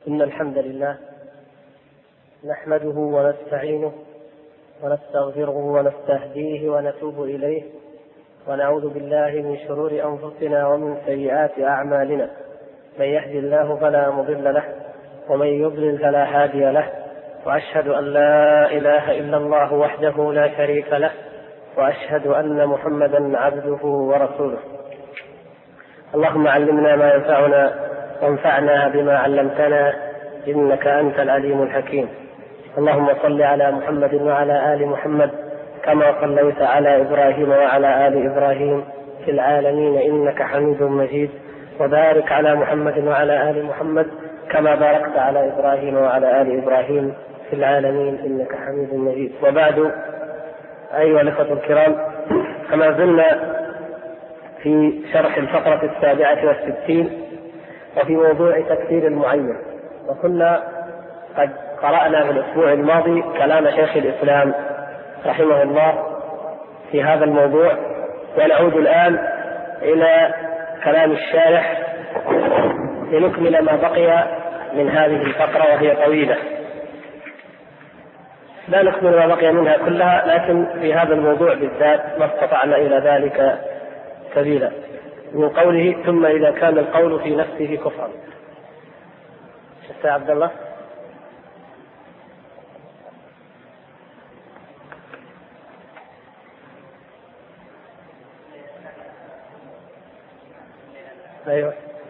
إن الحمد لله نحمده ونستعينه ونستغفره ونستهديه ونتوب إليه، ونعوذ بالله من شرور أنفسنا ومن سيئات أعمالنا. من يهد الله فلا مضل له، ومن يضلل فلا هادي له، وأشهد أن لا إله إلا الله وحده لا شريك له، وأشهد أن محمدا عبده ورسوله. اللهم علمنا ما ينفعنا وانفعنا بما علمتنا، إنك أنت العليم الحكيم. اللهم صل على محمد وعلى آل محمد كما صليت على إبراهيم وعلى آل إبراهيم في العالمين إنك حميد مجيد، وبارك على محمد وعلى آل محمد كما باركت على إبراهيم وعلى آل إبراهيم في العالمين إنك حميد مجيد. وبعد، أيها الأخوة الكرام، كما زلنا في شرح الفقرة 67 وفي موضوع تكفير المعين، وكنا قد قرأنا في الأسبوع الماضي كلام شيخ الإسلام رحمه الله في هذا الموضوع، ونعود الآن إلى كلام الشارح لنكمل ما بقي من هذه الفقرة، وهي طويلة لا نكمل ما بقي منها كلها، لكن في هذا الموضوع بالذات ما استطعنا إلى ذلك سبيلا. من قوله: ثم إذا كان القول في نفسه كفرا. شفت يا عبد الله؟ أيوه.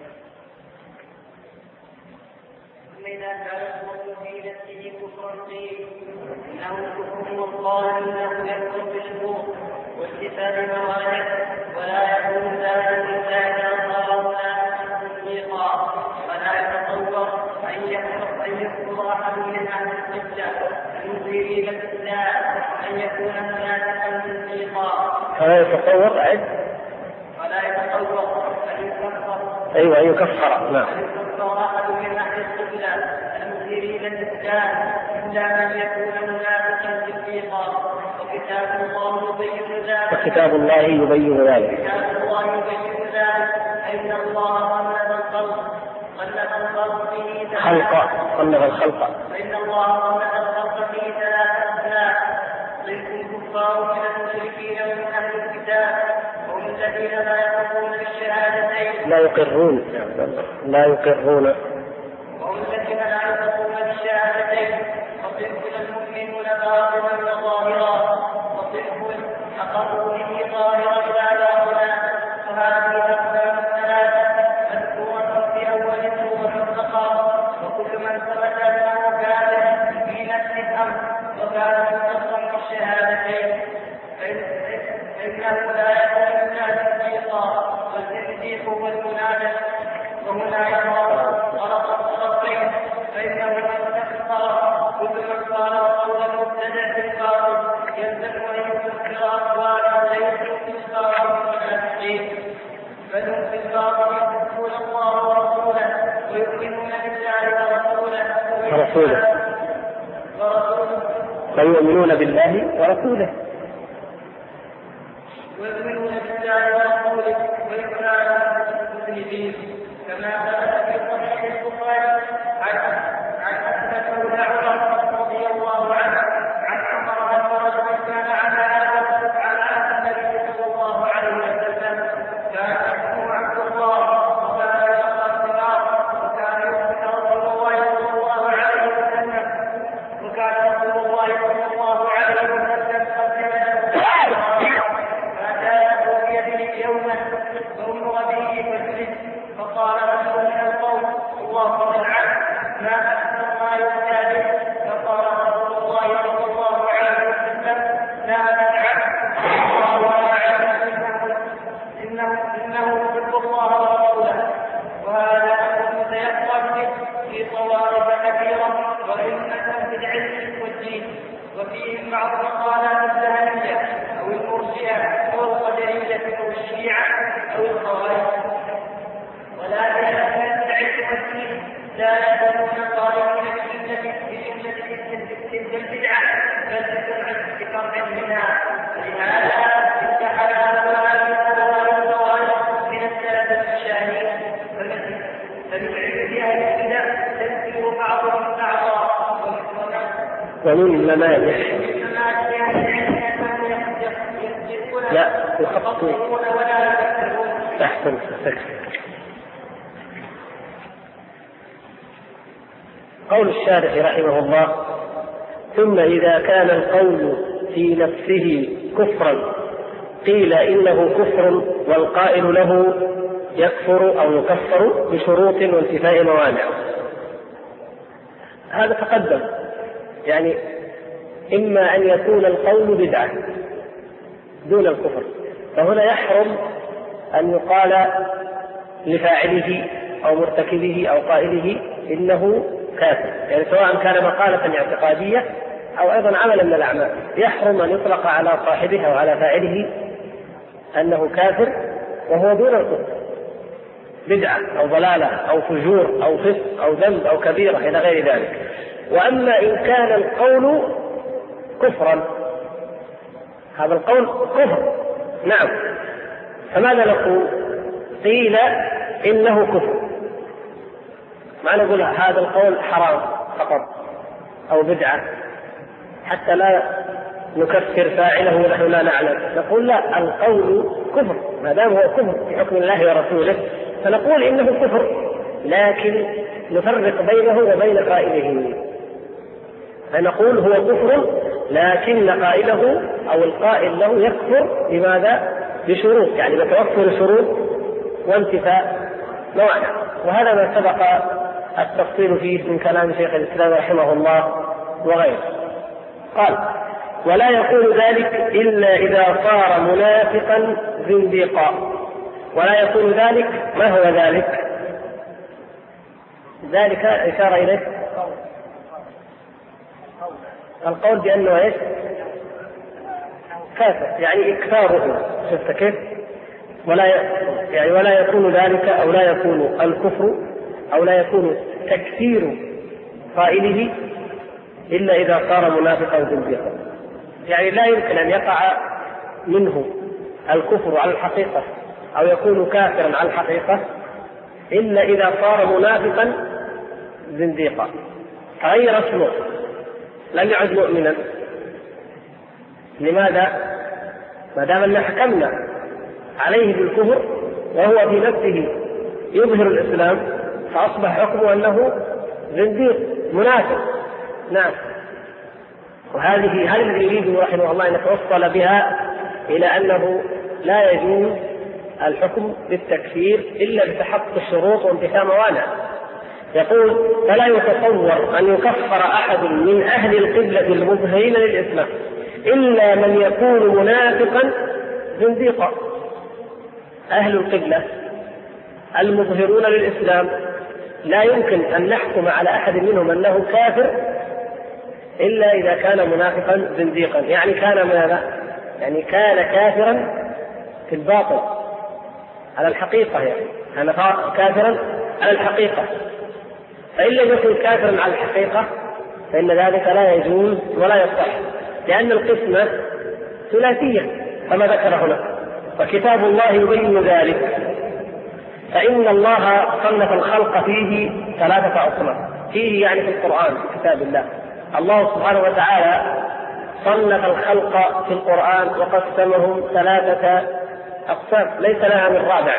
ثم إذا كان القول في نفسه كفرا قيل إنه كفر، والله إنه يكفر بالشرور واستفاد موانع، ولا يكون ذلك إلا إذا صار منافقا تصديقا، ولا يتصور أن يكفر أحد من أهل القبلة المنكرين الإسلام أن يكون منافقا تصديقا. ولا يتصور ولا يتصور أن يكفر. أيوه، أن يكفر. نعم. أن يكفر أحد من أهل القبلة المنكرين الإسلام إلا أن يكون منافقا تصديقا. وكتاب الله يبين ذلك. وكتاب الله يبين ذلك. كتاب الله يبين ذلك. فإن الله صنف الخلق فيه صنف الخلق. فإن الله صنف الخلق فيه ثلاثة أصناف: صنف الكفار من المشركين ومن أهل الكتاب، وهم الذين لا يقرون بالشهادتين. لا يقرون. وهم الذين لا يقرون بالشهادتين. وصنف المؤمنون باطنا وظاهرا، وصنف أقروا به ظاهرا لا باطنا. وهذه الأقسام الثلاثة مذكورة في أول سورة البقرة. وكل من ثبت أنه كافر في نفس الأمر وكان متصلا بالشهادتين فإنه لا يكون إلا تصديقا، والتصديق هو المنافق. وهنا يرى غلط الطرفين، فإنه من كفر كل من قال قولا مبتدع في الباطل يلزم أن يكفر أقوالا ليسوا في الباطل المنافقين، بل هم في الباطل يحبون الله ورسوله ويؤمنون بالله ورسوله ويؤمنون بالله ورسوله ويكفرون المسلمين، كما ثبت في صحيح البخاري عن أسلم مولى عمر رضي الله عنه عن عمر أن رجلا كان على عهد النبي صلى الله عليه وسلم، كان اسمه عبد الله، وكان يلقى الثمار، وكان يؤمن رسول الله صلى الله عليه وسلم قد فأتاه بيده يوما وأمر به فجلس، فقال رجل من القوم: اللهم العن ما أكثر ما يؤتى به. فقال رسول الله صلى الله عليه وسلم: لا نلعن، الله أعلم إنه يحب الله ورسوله. وهذا أمر متيقن به في طوائف كثيرة وإنهم في العلم والدين، وفيهم بعض مقالات الجهمية أو المرجئة أو القدرية أو الشيعة أو الخوارج. ولكن أهل العلم والدين لا يكونون قائمين بجملة البدعة، بل بفرع منها. ولهذا انتحل هؤلاء الخوارج من السلف المشاهير، فمن علم أهل البدع تنفير ومن ممادح. لا يخطئون ولا يكذبون. أحسن. قول الشارح رحمه الله: ثم إذا كان القول في نفسه كفرا قيل إنه كفر والقائل له يكفر أو يكفر بشروط وانتفاء موانع. هذا تقدم، يعني إما أن يكون القول بدعة دون الكفر، فهنا يحرم أن يقال لفاعله أو مرتكبه أو قائله إنه كافر، يعني سواء كان مقالة اعتقادية أو أيضا عملا من الأعمال، يحرم أن يطلق على صاحبه أو على فاعله أنه كافر وهو دون الكفر، بدعة أو ضلالة أو فجور أو فسق أو ذنب أو كبيرة إلى غير ذلك. وأما إن كان القول كفرا، هذا القول كفر نعم، فماذا نقول؟ قيل إنه كفر، ما نقول هذا القول حرام فقط أو بدعة حتى لا نكفر فاعله ونحن لا نعلم، نقول لا، القول كفر ما دام هو كفر في حكم الله ورسوله فنقول إنه كفر، لكن نفرق بينه وبين قائله، فنقول هو كفر لكن قائله أو القائل له يكفر. لماذا؟ بشروط، يعني بتوفر شروط وانتفاء موانع، وهذا ما سبق التفصيل فيه من كلام شيخ الإسلام رحمه الله وغيره. قال: ولا يكون ذلك إلا إذا صار منافقا زنديقا. ولا يكون ذلك، ما هو ذلك؟ ذلك إشارة إليه القول بأنه إيش؟ كافر، يعني إكثاره، شفت كيف؟ ولا يكون ذلك أو لا يكون الكفر أو لا يكون تكفير قائله إلا إذا صار منافقا زنديقا، يعني لا يمكن أن يقع منه الكفر على الحقيقة أو يكون كافرا على الحقيقة إلا إذا صار منافقا زنديقا، غير اسمه، لم يعد مؤمنا. لماذا؟ ما دام أن حكمنا عليه بالكفر وهو في نفسه يظهر الإسلام فأصبح حكمه أنه زنديق منافق. نعم، وهذه الذي يريد رحمه الله أن يتوصل بها إلى أنه لا يجوز الحكم بالتكفير إلا بتحقق الشروط وانتفاء موانع. يقول: فلا يتصور أن يكفر أحد من أهل القبلة المظهرين للإسلام إلا من يكون منافقا زنديقا. أهل القبلة المظهرون للإسلام لا يمكن أن نحكم على أحد منهم أنه كافر إلا إذا كان منافقا زنديقا، يعني كان ماذا؟ يعني كان كافرا في الباطل على الحقيقة، يعني كان كافرا على الحقيقة. فإن لم يكن كافرا على الحقيقة فإن ذلك لا يجوز ولا يصح، لأن القسمة ثلاثية كما ذكر هنا، وكتاب الله يبين ذلك. فإن الله صنف الخلق فيه 3 أصناف، فيه يعني في القرآن في كتاب الله. الله سبحانه وتعالى صنف الخلق في القرآن وقسمهم 3 أقسام ليس لها من رابع.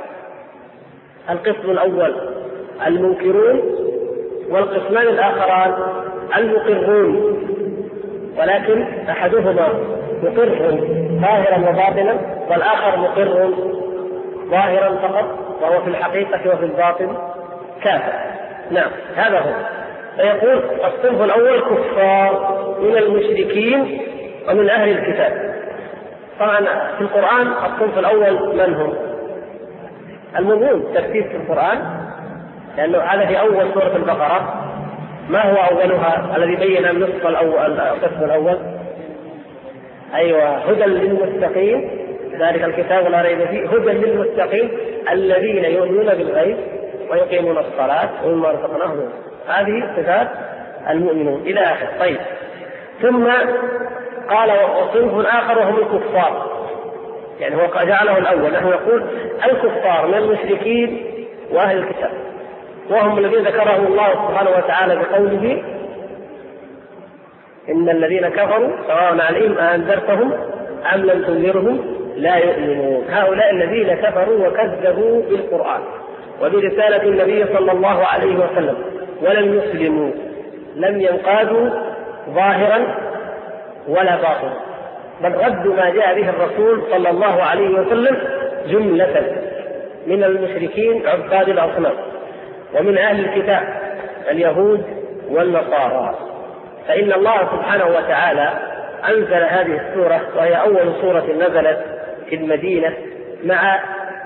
القسم الأول المنكرون، والقسمان الآخران المقرون، ولكن أحدهما مقر ظاهرا وباطنا والآخر مقر ظاهرا فقط وهو في الحقيقة وفي الباطن كافر. نعم، هذا هو. فيقول الصنف الأول كفار من المشركين ومن أهل الكتاب. طبعا في القرآن الصنف الأول من هم؟ المؤمنون، ترتيب في القرآن، لأنه هذا في أول سورة البقرة. ما هو أولها الذي بين النصف الأول القسم الأول؟ أيوة، هدى للمتقين، ذلك الكتاب لا ريب فيه، هدى للمتقين الذين يؤمنون بالغيب ويقيمون الصلاة ومما رزقناهم. هذه صفات المؤمنون إلى آخر. طيب، ثم قال وصنف آخر وهم الكفار، يعني هو جعله الأول. نحن نقول الكفار من المشركين وأهل الكتاب، وهم الذين ذكرهم الله سبحانه وتعالى بقوله إن الذين كفروا سواء عليهم أأنذرتهم أم لم تنذرهم لا يؤمنون. هؤلاء الذين كفروا وكذبوا بالقرآن وبرسالة النبي صلى الله عليه وسلم ولم يسلموا، لم ينقادوا ظاهرا ولا باطنا، بل ردوا ما جاء به الرسول صلى الله عليه وسلم جملة من المشركين عباد الأصنام ومن أهل الكتاب اليهود والنصارى. فإن الله سبحانه وتعالى أنزل هذه السورة وهي أول سورة نزلت في المدينة مع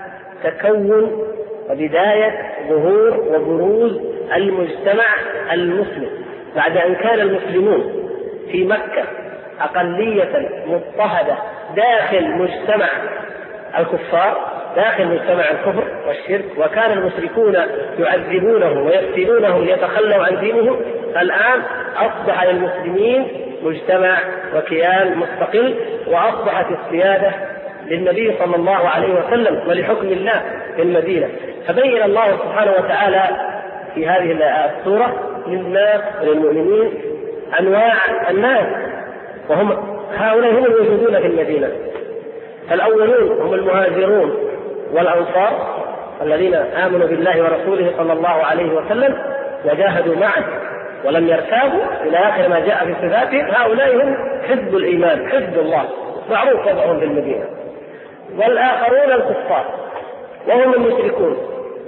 تكون وبداية ظهور وبروز المجتمع المسلم، بعد أن كان المسلمون في مكة أقلية مضطهدة داخل مجتمع الكفار، داخل مجتمع الكفر والشرك، وكان المشركون يعذبونه ويفتنونهم ليتخلوا عن دينهم. الآن أصبح للمسلمين مجتمع وكيان مستقل، وأصبحت السيادة للنبي صلى الله عليه وسلم ولحكم الله في المدينة. فبين الله سبحانه وتعالى في هذه السورة للناس وللمؤمنين أنواع الناس، وهم هؤلاء هم الموجودون في المدينة. الأولون هم المهاجرون والأنصار الذين آمنوا بالله ورسوله صلى الله عليه وسلم وجاهدوا معه ولم يرتابوا إلى آخر ما جاء في صفاتهم. هؤلاء هم حزب الإيمان، حزب الله، معروف وضعهم في المدينة. والآخرون الكفار وهم المشركون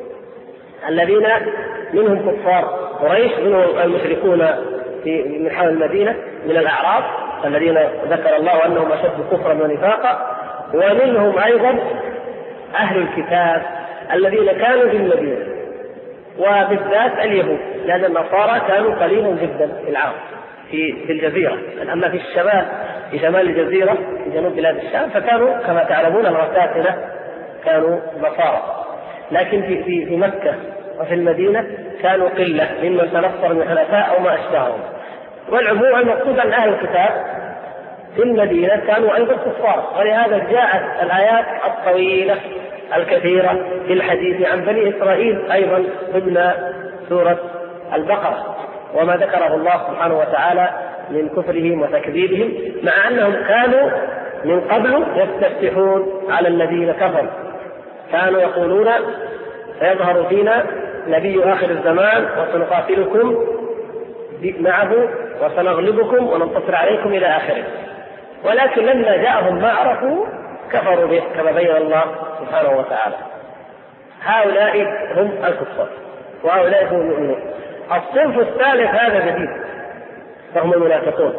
الذين منهم كفار قريش، منهم المشركون من حول المدينة من الأعراب الذين ذكر الله أنهم أشد كفرا ونفاقا، ومنهم أيضا أهل الكتاب الذين كانوا في المدينة، وبالذات اليهود، لأن النصارى كانوا قليلا جدا في العام في الجزيرة. أما في الشمال، في شمال الجزيرة في جنوب بلاد الشام، فكانوا كما تعلمون الرساسنة كانوا نصارى، لكن في مكة وفي المدينة كانوا قلة ممن تنصر من الحنفاء أو ما أشبههم. والعموم المقصود أن أهل الكتاب في المدينة كانوا أيضا كفار، ولهذا جاءت الآيات الطويلة الكثيرة في الحديث عن بني إسرائيل أيضا ضمن سورة البقرة، وما ذكره الله سبحانه وتعالى من كفرهم وتكذيبهم، مع أنهم كانوا من قبل يستفتحون على الذين كفروا، كانوا يقولون سيظهر فينا نبي آخر الزمان وسنقاتلكم معه وسنغلبكم وننتصر عليكم إلى آخره. ولكن لما جاءهم ما عرفوا كفروا به كما بين الله سبحانه وتعالى. هؤلاء هم الكفار وهؤلاء هم المؤمنون. الصنف الثالث هذا جديد وهم المنافقون.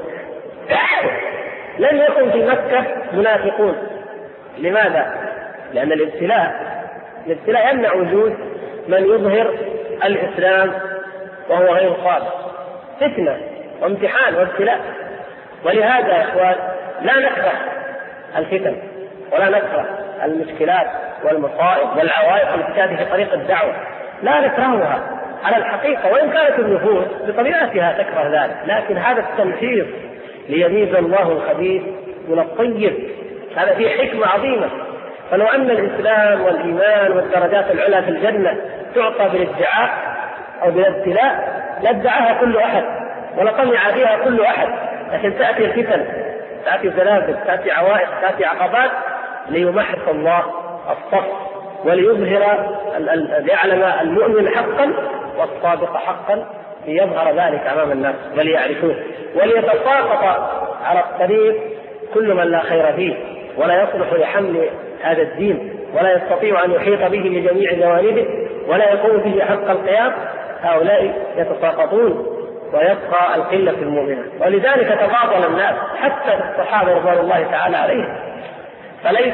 لم يكن في مكة منافقون. لماذا؟ لأن الابتلاء يمنع وجود من يظهر الإسلام وهو غير صادق، فتنة وامتحان وابتلاء. ولهذا يا إخوان لا نكره الفتن ولا نكره المشكلات والمصائب والعوائق التي تأتي في طريق الدعوة، لا نكرهها على الحقيقة، وإن كانت النفوس بطبيعتها تكره ذلك، لكن هذا التمحيص ليميز الله الخبيث من الطيب، هذا فيه حكمة عظيمة. فلو أن الإسلام والإيمان والدرجات العلى في الجنة تعطى بالادعاء أو بالابتلاء لادعاها كل أحد ولطمع فيها كل أحد، لكن تأتي الفتن، تأتي الزلازل، تأتي عوائق، تأتي عقبات ليمحص الله الصف وليظهر ليعلم المؤمن حقا والصادق حقا، ليظهر ذلك أمام الناس وليعرفوه، وليتساقط على الطريق كل من لا خير فيه ولا يصلح لحمل هذا الدين ولا يستطيع أن يحيط به لجميع جوانبه ولا يقوم به حق القيام. هؤلاء يتساقطون ويبقى القلة المؤمنة. ولذلك تفاضل الناس حتى الصحابة رضوان الله تعالى عليهم، فليس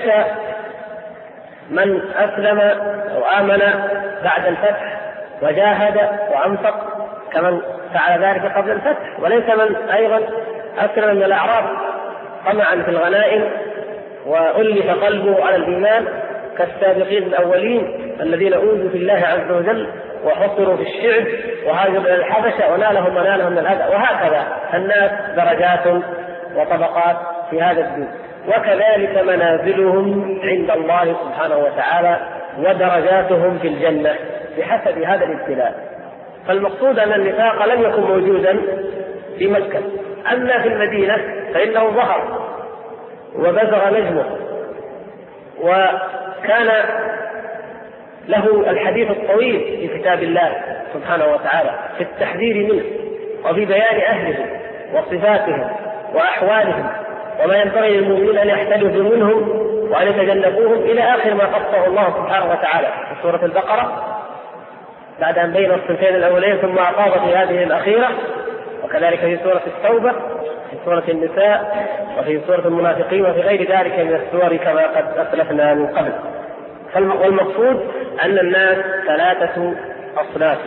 من أسلم أو آمن بعد الفتح وجاهد وأنفق كمن فعل ذلك قبل الفتح، وليس من أيضا أسلم من الأعراب طمعا في الغنائم وألف قلبه على الإيمان كالسابقين الأولين الذين أوذوا في الله عز وجل وحصروا في الشعب وهاجروا إلى الحبشة ونالهم من الأذى. وهكذا الناس درجات وطبقات في هذا الدين، وكذلك منازلهم عند الله سبحانه وتعالى ودرجاتهم في الجنة بحسب هذا الابتلاء. فالمقصود أن النفاق لم يكن موجودا في مكة أما في المدينة فإنه ظهر وبزغ نجمه، وكان له الحديث الطويل في كتاب الله سبحانه وتعالى في التحذير منه وفي بيان أهله وصفاتهم وأحوالهم وما ينبغي للمؤمنين أن يحترزوا منهم وأن يتجنبوهم إلى آخر ما قصه الله سبحانه وتعالى في سورة البقرة بعد أن بين الصنفين الأولين ثم أعقاب في هذه الأخيرة، وكذلك في سورة التوبة، في سورة النساء، وفي سورة المنافقين، وفي غير ذلك من السور كما قد أسلفنا من قبل. والمقصود أن الناس ثلاثة أصناف: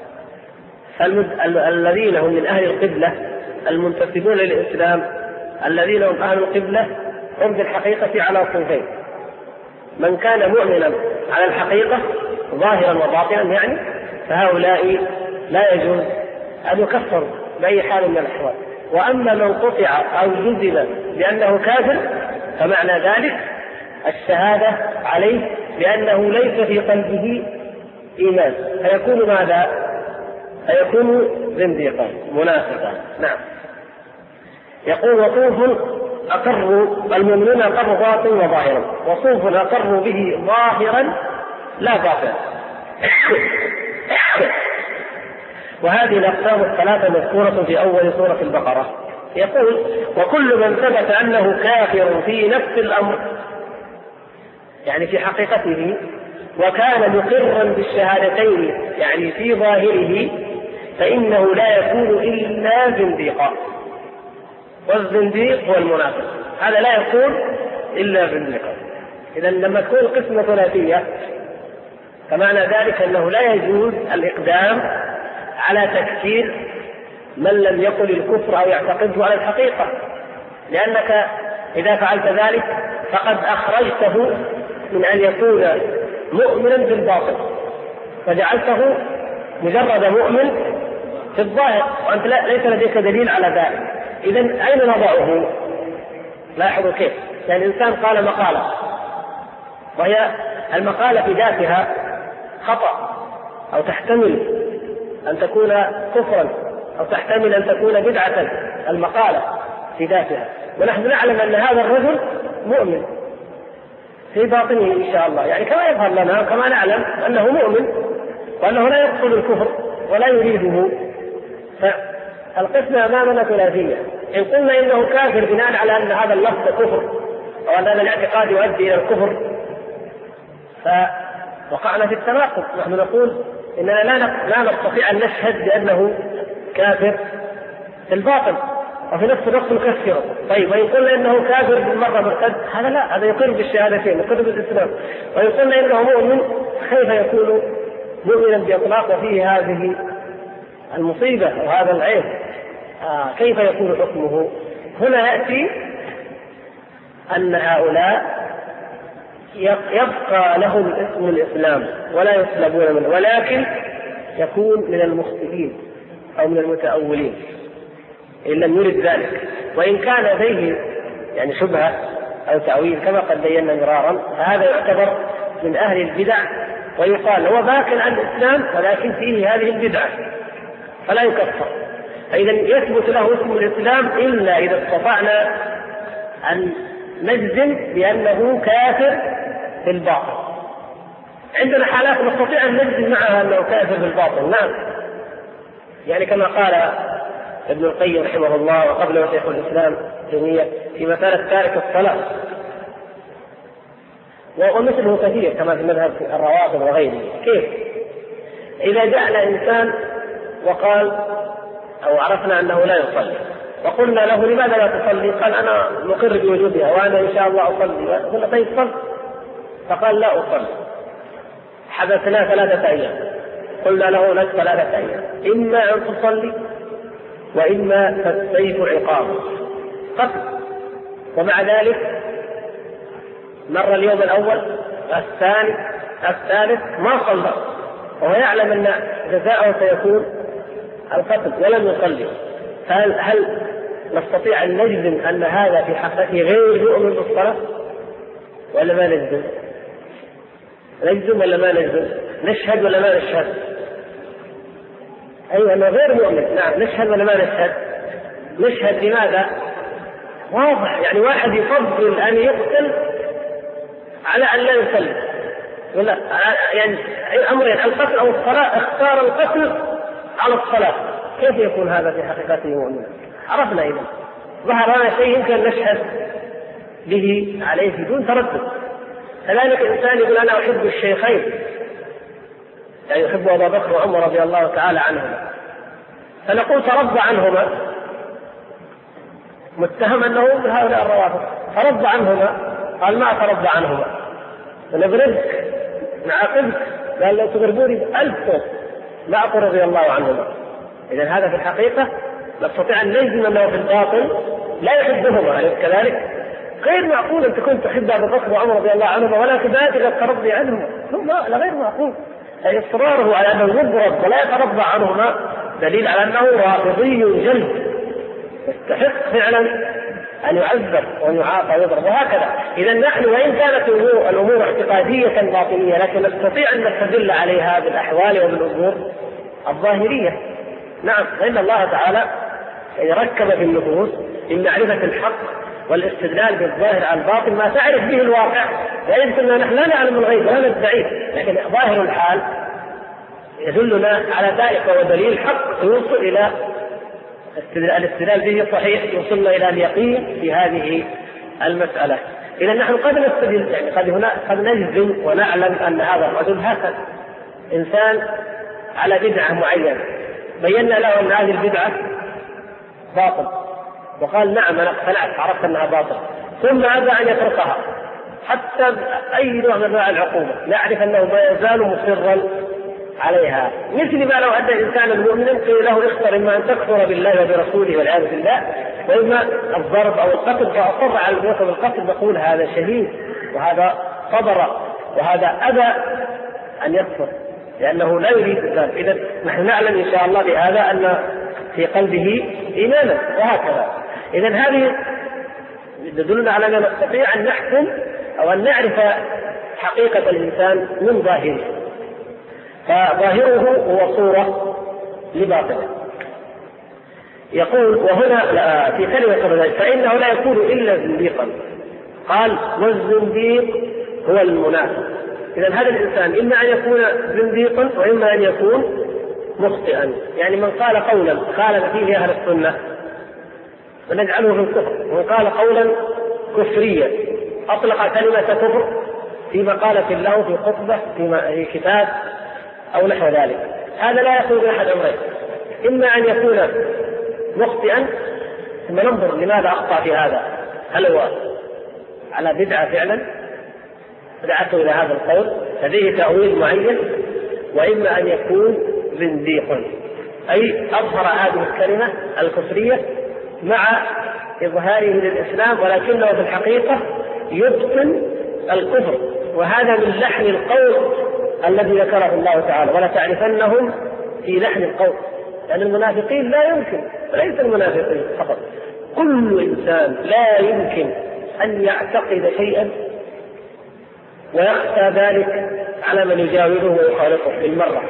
الذين هم من أهل القبلة المنتسبون للإسلام، الذين هم أهل القبلة هم في الحقيقة على صنفين: من كان مؤمنا على الحقيقة ظاهرا وباطنا يعني، فهؤلاء لا يجوز أن يكفروا بأي حال من الأحوال. وأما من قطع أو جزم بأنه كافر فمعنى ذلك الشهادة عليه بأنه ليس في قلبه إيمان، فيكون ماذا؟ فيكون زنديقا منافقا. نعم. يقول: وصوف أقروا المؤمنون أقروا باطن وظاهرا، وصوف أقروا به ظاهرا لا باطن. وهذه الأقسام الثلاثة مذكورة في أول سورة البقرة. يقول: وكل من ثبت أنه كافر في نفس الأمر يعني في حقيقته وكان مقرا بالشهادتين يعني في ظاهره فإنه لا يكون إلا زنديقا. والزنديق هو المنافق، هذا لا يكون إلا زنديقا. إذا لما تكون قسمة ثلاثية فمعنى ذلك أنه لا يجوز الإقدام على تكفير من لم يقل الكفر أو يعتقده على الحقيقة، لأنك إذا فعلت ذلك فقد أخرجته من أن يكون مؤمنا بالباطن فجعلته مجرد مؤمن في الظاهر وأنت ليس لديك دليل على ذلك. إذن أين نضعه؟ لاحظوا كيف، يعني الإنسان قال مقالة وهي المقالة في ذاتها خطأ أو تحتمل أن تكون كفرا أو تحتمل أن تكون بدعة، المقالة في ذاتها، ونحن نعلم أن هذا الرجل مؤمن في باطنه إن شاء الله، يعني كما يظهر لنا كما نعلم أنه مؤمن وأنه لا يقصد الكفر ولا يريده. فالقسمة أمامنا ثلاثية: إن قلنا إنه كافر بناء على أن هذا اللفظ كفر أو أن هذا الاعتقاد يؤدي إلى الكفر فوقعنا في التناقض. نحن نقول إننا لا نستطيع أن نشهد بأنه كافر في الباطن وفي نفس الوقت نكفره. طيب وإن قلنا إنه كافر بالمرة مرتد هذا لا، هذا يقر بالشهادتين يقر بالإسلام. وإن قلنا إنه مؤمن كيف يكون مؤمنا بإطلاق وفيه هذه المصيبة وهذا العيب؟ كيف يكون حكمه؟ هنا يأتي أن هؤلاء يبقى لهم اسم الإسلام ولا يسلبون منه، ولكن يكون من المخطئين أو من المتأولين إن لم يرد ذلك. وإن كان لديه يعني شبهة أو تأويل كما قد بينا مرارا فهذا يعتبر من أهل البدع ويقال هو باق عن الإسلام ولكن فيه هذه البدعة فلا يكفر. فإذا يثبت له اسم الإسلام إلا إذا استطعنا أن نجزم بأنه كافر في الباطن. عندنا حالات نستطيع أن نجزم معها أنه كافر في الباطن، نعم، يعني كما قال ابن القيم رحمه الله وقبله شيخ الإسلام تيمية في مسألة تارك الصلاة، ومثله كثير كما في مذهب الروافض وغيره. كيف؟ إذا جاءنا إنسان وقال أو عرفنا أنه لا يصلي وقلنا له لماذا لا تصلي؟ قال أنا مقر بوجودها وأنا إن شاء الله أصلي. قلنا طيب صل، فقال لا أصلي. حدثنا 3 أيام، قلنا له لك 3 أيام، إما أن تصلي وإما فالسيف عقاب قتل. ومع ذلك مر اليوم الأول الثاني الثالث ما صلى وهو يعلم أن جزاءه سيكون القتل ولم يصلي. هل نستطيع أن نجزم أن هذا في حقه غير مؤمن بالصلاة ولا ما نجزم؟ نجزم ولا ما نجزم؟ نشهد ولا ما نشهد؟ أيوة أنه غير مؤمن، نعم، نشهد ولا ما نشهد؟ نشهد لماذا؟ واضح، يعني واحد يفضل أن يقتل على أن لا يسلم، ولا يعني أمرين، القتل أو الصلاة، اختار القتل على الصلاة. كيف يكون هذا في حقيقته مؤمنا؟ عرفنا إذا ظهر هذا شيء يمكن نشهد به عليه بدون تردد. كذلك إنسان يقول أنا أحب الشيخين، يعني يحب أبا بكر وعمر رضي الله تعالى عنهما، فنقول ترضى عنهما، متهم أنه من هؤلاء الروافض، ترضى عنهما، قال ما أترضى عنهما، ونضربك نعاقبك، قال لو تضربوني 1000 صوت لا أقول رضي الله عنهما. إذن هذا في الحقيقة نستطيع أن نجزم أنه في الباطن لا يحبهما، أليس كذلك؟ غير معقول أن تكون تحب أبا بكر وعمر رضي الله عنهما ولكن لا تترضي عنهما، لا غير معقول. أي إصراره على أنه يضرب ولا يترضى عنهما دليل على أنه رافضي جلد يستحق فعلا أن يعذب وأن يعاقب ويضرب، وهكذا. إذا نحن وإن كانت الأمور اعتقادية باطنية لكن نستطيع أن نستدل عليها بالأحوال وبالأمور الظاهرية. نعم، فإن الله تعالى ركب في النفوس من معرفة الحق والاستدلال بالظاهر على الباطن ما تعرف به الواقع، وإن كنا نحن لا نعلم الغيب ولا ندعيه، لكن ظاهر الحال يدلنا على ذلك، وهو دليل حق يوصل إلى الاستدلال به صحيح، يوصلنا إلى اليقين في هذه المسألة. إذا نحن قد نستدل، يعني قد نجزم ونعلم أن هذا الرجل هكذا إنسان على بدعة معينة، بينا له أن هذه البدعة باطل وقال نعم أنا اقتنعت، عرفت أنها باطل، ثم أبى أن يتركها حتى أي نوع من أنواع العقوبة، نعرف أنه ما يزال مصرا عليها. مثل ما لو أدى إنسانا مؤمنا قيل له اختر إما أن تكفر بالله وبرسوله والعياذ بالله وإما الضرب أو القتل، فأصر على الموت بالقتل، نقول هذا شهيد وهذا صبر وهذا أبى أن يكفر لأنه لا يريد ذلك. إذا نحن نعلم إن شاء الله بهذا أن في قلبه إيمانا وهكذا. إذا هذه يدلنا على أن نستطيع أن نحكم أو أن نعرف حقيقة الإنسان من ظاهره، فظاهره هو صورة لباطنه. يقول وهنا في كلمة فإنه لا يكون إلا زنديقا، قال والزنديق هو المنافق. إذا هذا الإنسان إما أن يكون زنديقا وإما أن يكون مخطئا، يعني من قال قولا خالف فيه أهل السنة ونجعله في الكفر، ومن قال قولا كفريا أطلق كلمة كفر في مقالة له في خطبة في كتاب أو نحو ذلك، هذا لا يخرج أحد أمرين، إما أن يكون مخطئا ثم ننظر لماذا أخطأ في هذا، هل هو على بدعة فعلا دعته إلى هذا القول لديه تأويل معين، وإما أن يكون زنديق أي أظهر هذه الكلمة الكفرية مع إظهاره للإسلام ولكنه في الحقيقة يبطن الكفر، وهذا من لحن القول الذي ذكره الله تعالى ولا تعرفنهم في لحن القول، لأن المنافقين لا يمكن، وليس المنافقين فقط، كل إنسان لا يمكن أن يعتقد شيئا ويخفى ذلك على من يجاوره ويخالطه بالمرة،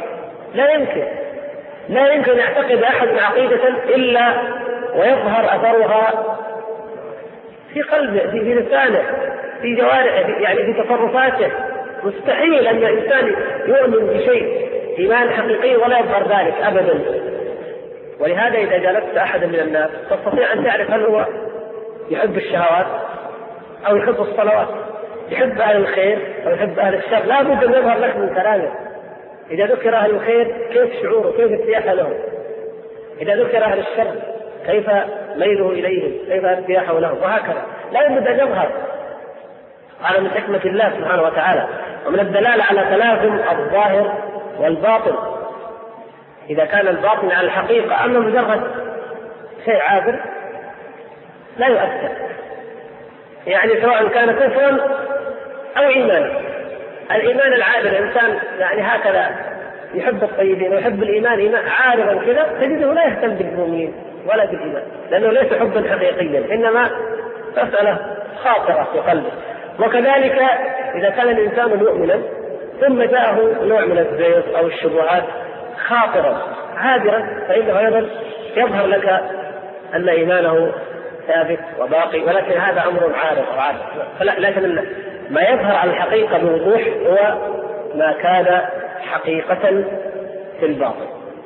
لا يمكن يعتقد أحد عقيدة إلا ويظهر أثرها في قلبه، في لسانه، في جوارحه، يعني في تصرفاته. مستحيل أن الإنسان يؤمن بشيء إيمان حقيقي ولا يظهر ذلك أبدا. ولهذا إذا جالست أحد من الناس تستطيع أن تعرف هل هو يحب الشهوات أو يحب الصلوات، يحب أهل الخير أو يحب أهل الشر، لا بد أن يظهر لك من كلامه. إذا ذكر أهل الخير كيف شعوره، كيف ارتياحه لهم، إذا ذكر أهل الشر كيف ميله إليهم، كيف ارتياحه لهم، وهكذا. لا بد أن يظهر. هذا من حكمة الله سبحانه وتعالى، ومن الدلالة على تلازم الظاهر والباطن. إذا كان الباطن على الحقيقة أما مجرد شيء عابر لا يؤثر، يعني سواء كان كفرا أو إيمانا. الإيمان العابر إنسان يعني هكذا يحب الطيبين ويحب الإيمان إيمان عارضا كذا، تجده لا يهتم بالمؤمنين ولا بالإيمان، لأنه ليس حبا حقيقيا، إنما مسألة خاطرة في قلبه. وكذلك إذا كان الإنسان مؤمنا ثم جاءه نوع من الزيغ أو الشبهات خاطرا عابرا، فإنه أيضا يظهر لك أن إيمانه ثابت وباقي، ولكن هذا أمر عارض لكن ما يظهر على الحقيقة بوضوح هو ما كان حقيقة في الباطن.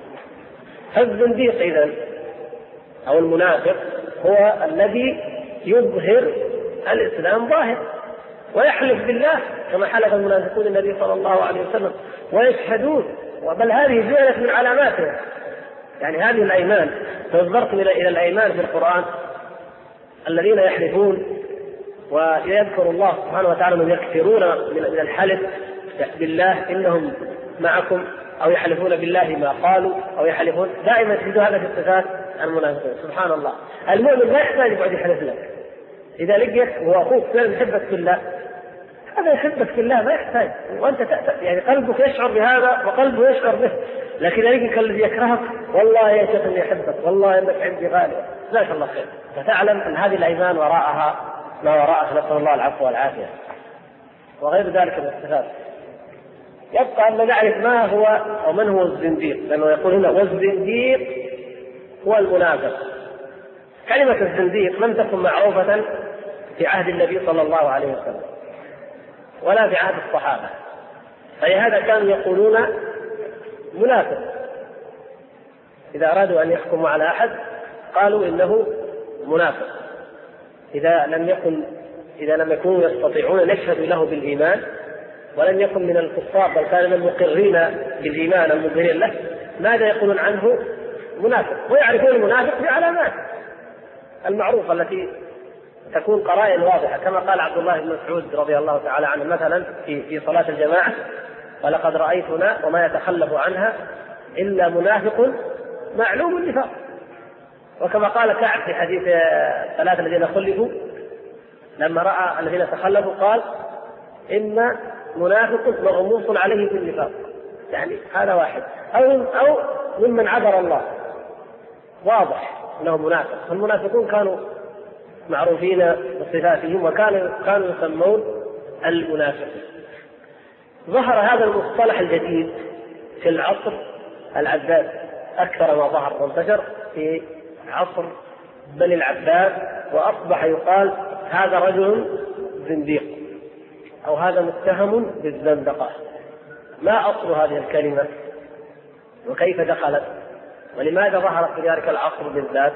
فالزنديق إذن أو المنافق هو الذي يظهر الإسلام ظاهر ويحلف بالله كما حلف المنافقون النبي صلى الله عليه وسلم ويشهدون، بل هذه جعلت من علاماته. يعني هذه الأيمان نظرت إلى الأيمان في القرآن الذين يحلفون ويذكر الله سبحانه وتعالى من يكثرون من الحلف بالله إنهم معكم، أو يحلفون بالله ما قالوا، أو يحلفون دائما تجد هذا في صفات المنافقين. سبحان الله، المؤمن لا يحتاج يقعد يحلف لك، إذا لقيت هو أخوك فعلا يحبك في الله هذا يحبك في الله ما يحتاج، وأنت يعني قلبك يشعر بهذا وقلبه يشعر به. لكن يجيك الذي يكرهك والله يا شيخ إني أحبك والله إنك عندي غالي جزاك الله خير، فتعلم أن هذه الأيمان وراءها ما وراءها، نسأل الله العفو والعافية وغير ذلك من الصفات. يبقى أن نعرف ما هو أو من هو الزنديق، لأنه يقول هنا والزنديق هو المنافق. كلمة الزنديق لم تكن معروفة في عهد النبي صلى الله عليه وسلم ولا في عهد الصحابة، فلهذا كانوا يقولون منافق. إذا أرادوا أن يحكموا على أحد قالوا إنه منافق، إذا لم يكونوا يستطيعون أن يشهدوا له بالإيمان ولم يكن من الكفار بل كان من المقرين بالإيمان المظهرين له، ماذا يقولون عنه؟ منافق. ويعرفون المنافق بعلامات المعروفة التي تكون قرائن واضحة، كما قال عبد الله بن مسعود رضي الله تعالى عنه مثلا في صلاة الجماعة: ولقد رأيتنا وما يتخلف عنها إلا منافق معلوم النفاق. وكما قال كعب في حديث ثلاثة الذين خلفوا لما رأى الذين تخلفوا قال: إن منافق مغموس عليه بالنفاق. يعني هذا واحد، أو ممن عبر الله واضح أنه منافق. المنافقون كانوا معروفين بصفاتهم وكانوا يسمون المنافقين. ظهر هذا المصطلح الجديد في العصر العباسي أكثر ما ظهر وانتشر في عصر بني العباس، وأصبح يقال هذا رجل زنديق أو هذا متهم بالزندقة. ما أصل هذه الكلمة وكيف دخلت ولماذا ظهرت في ذلك العصر بالذات؟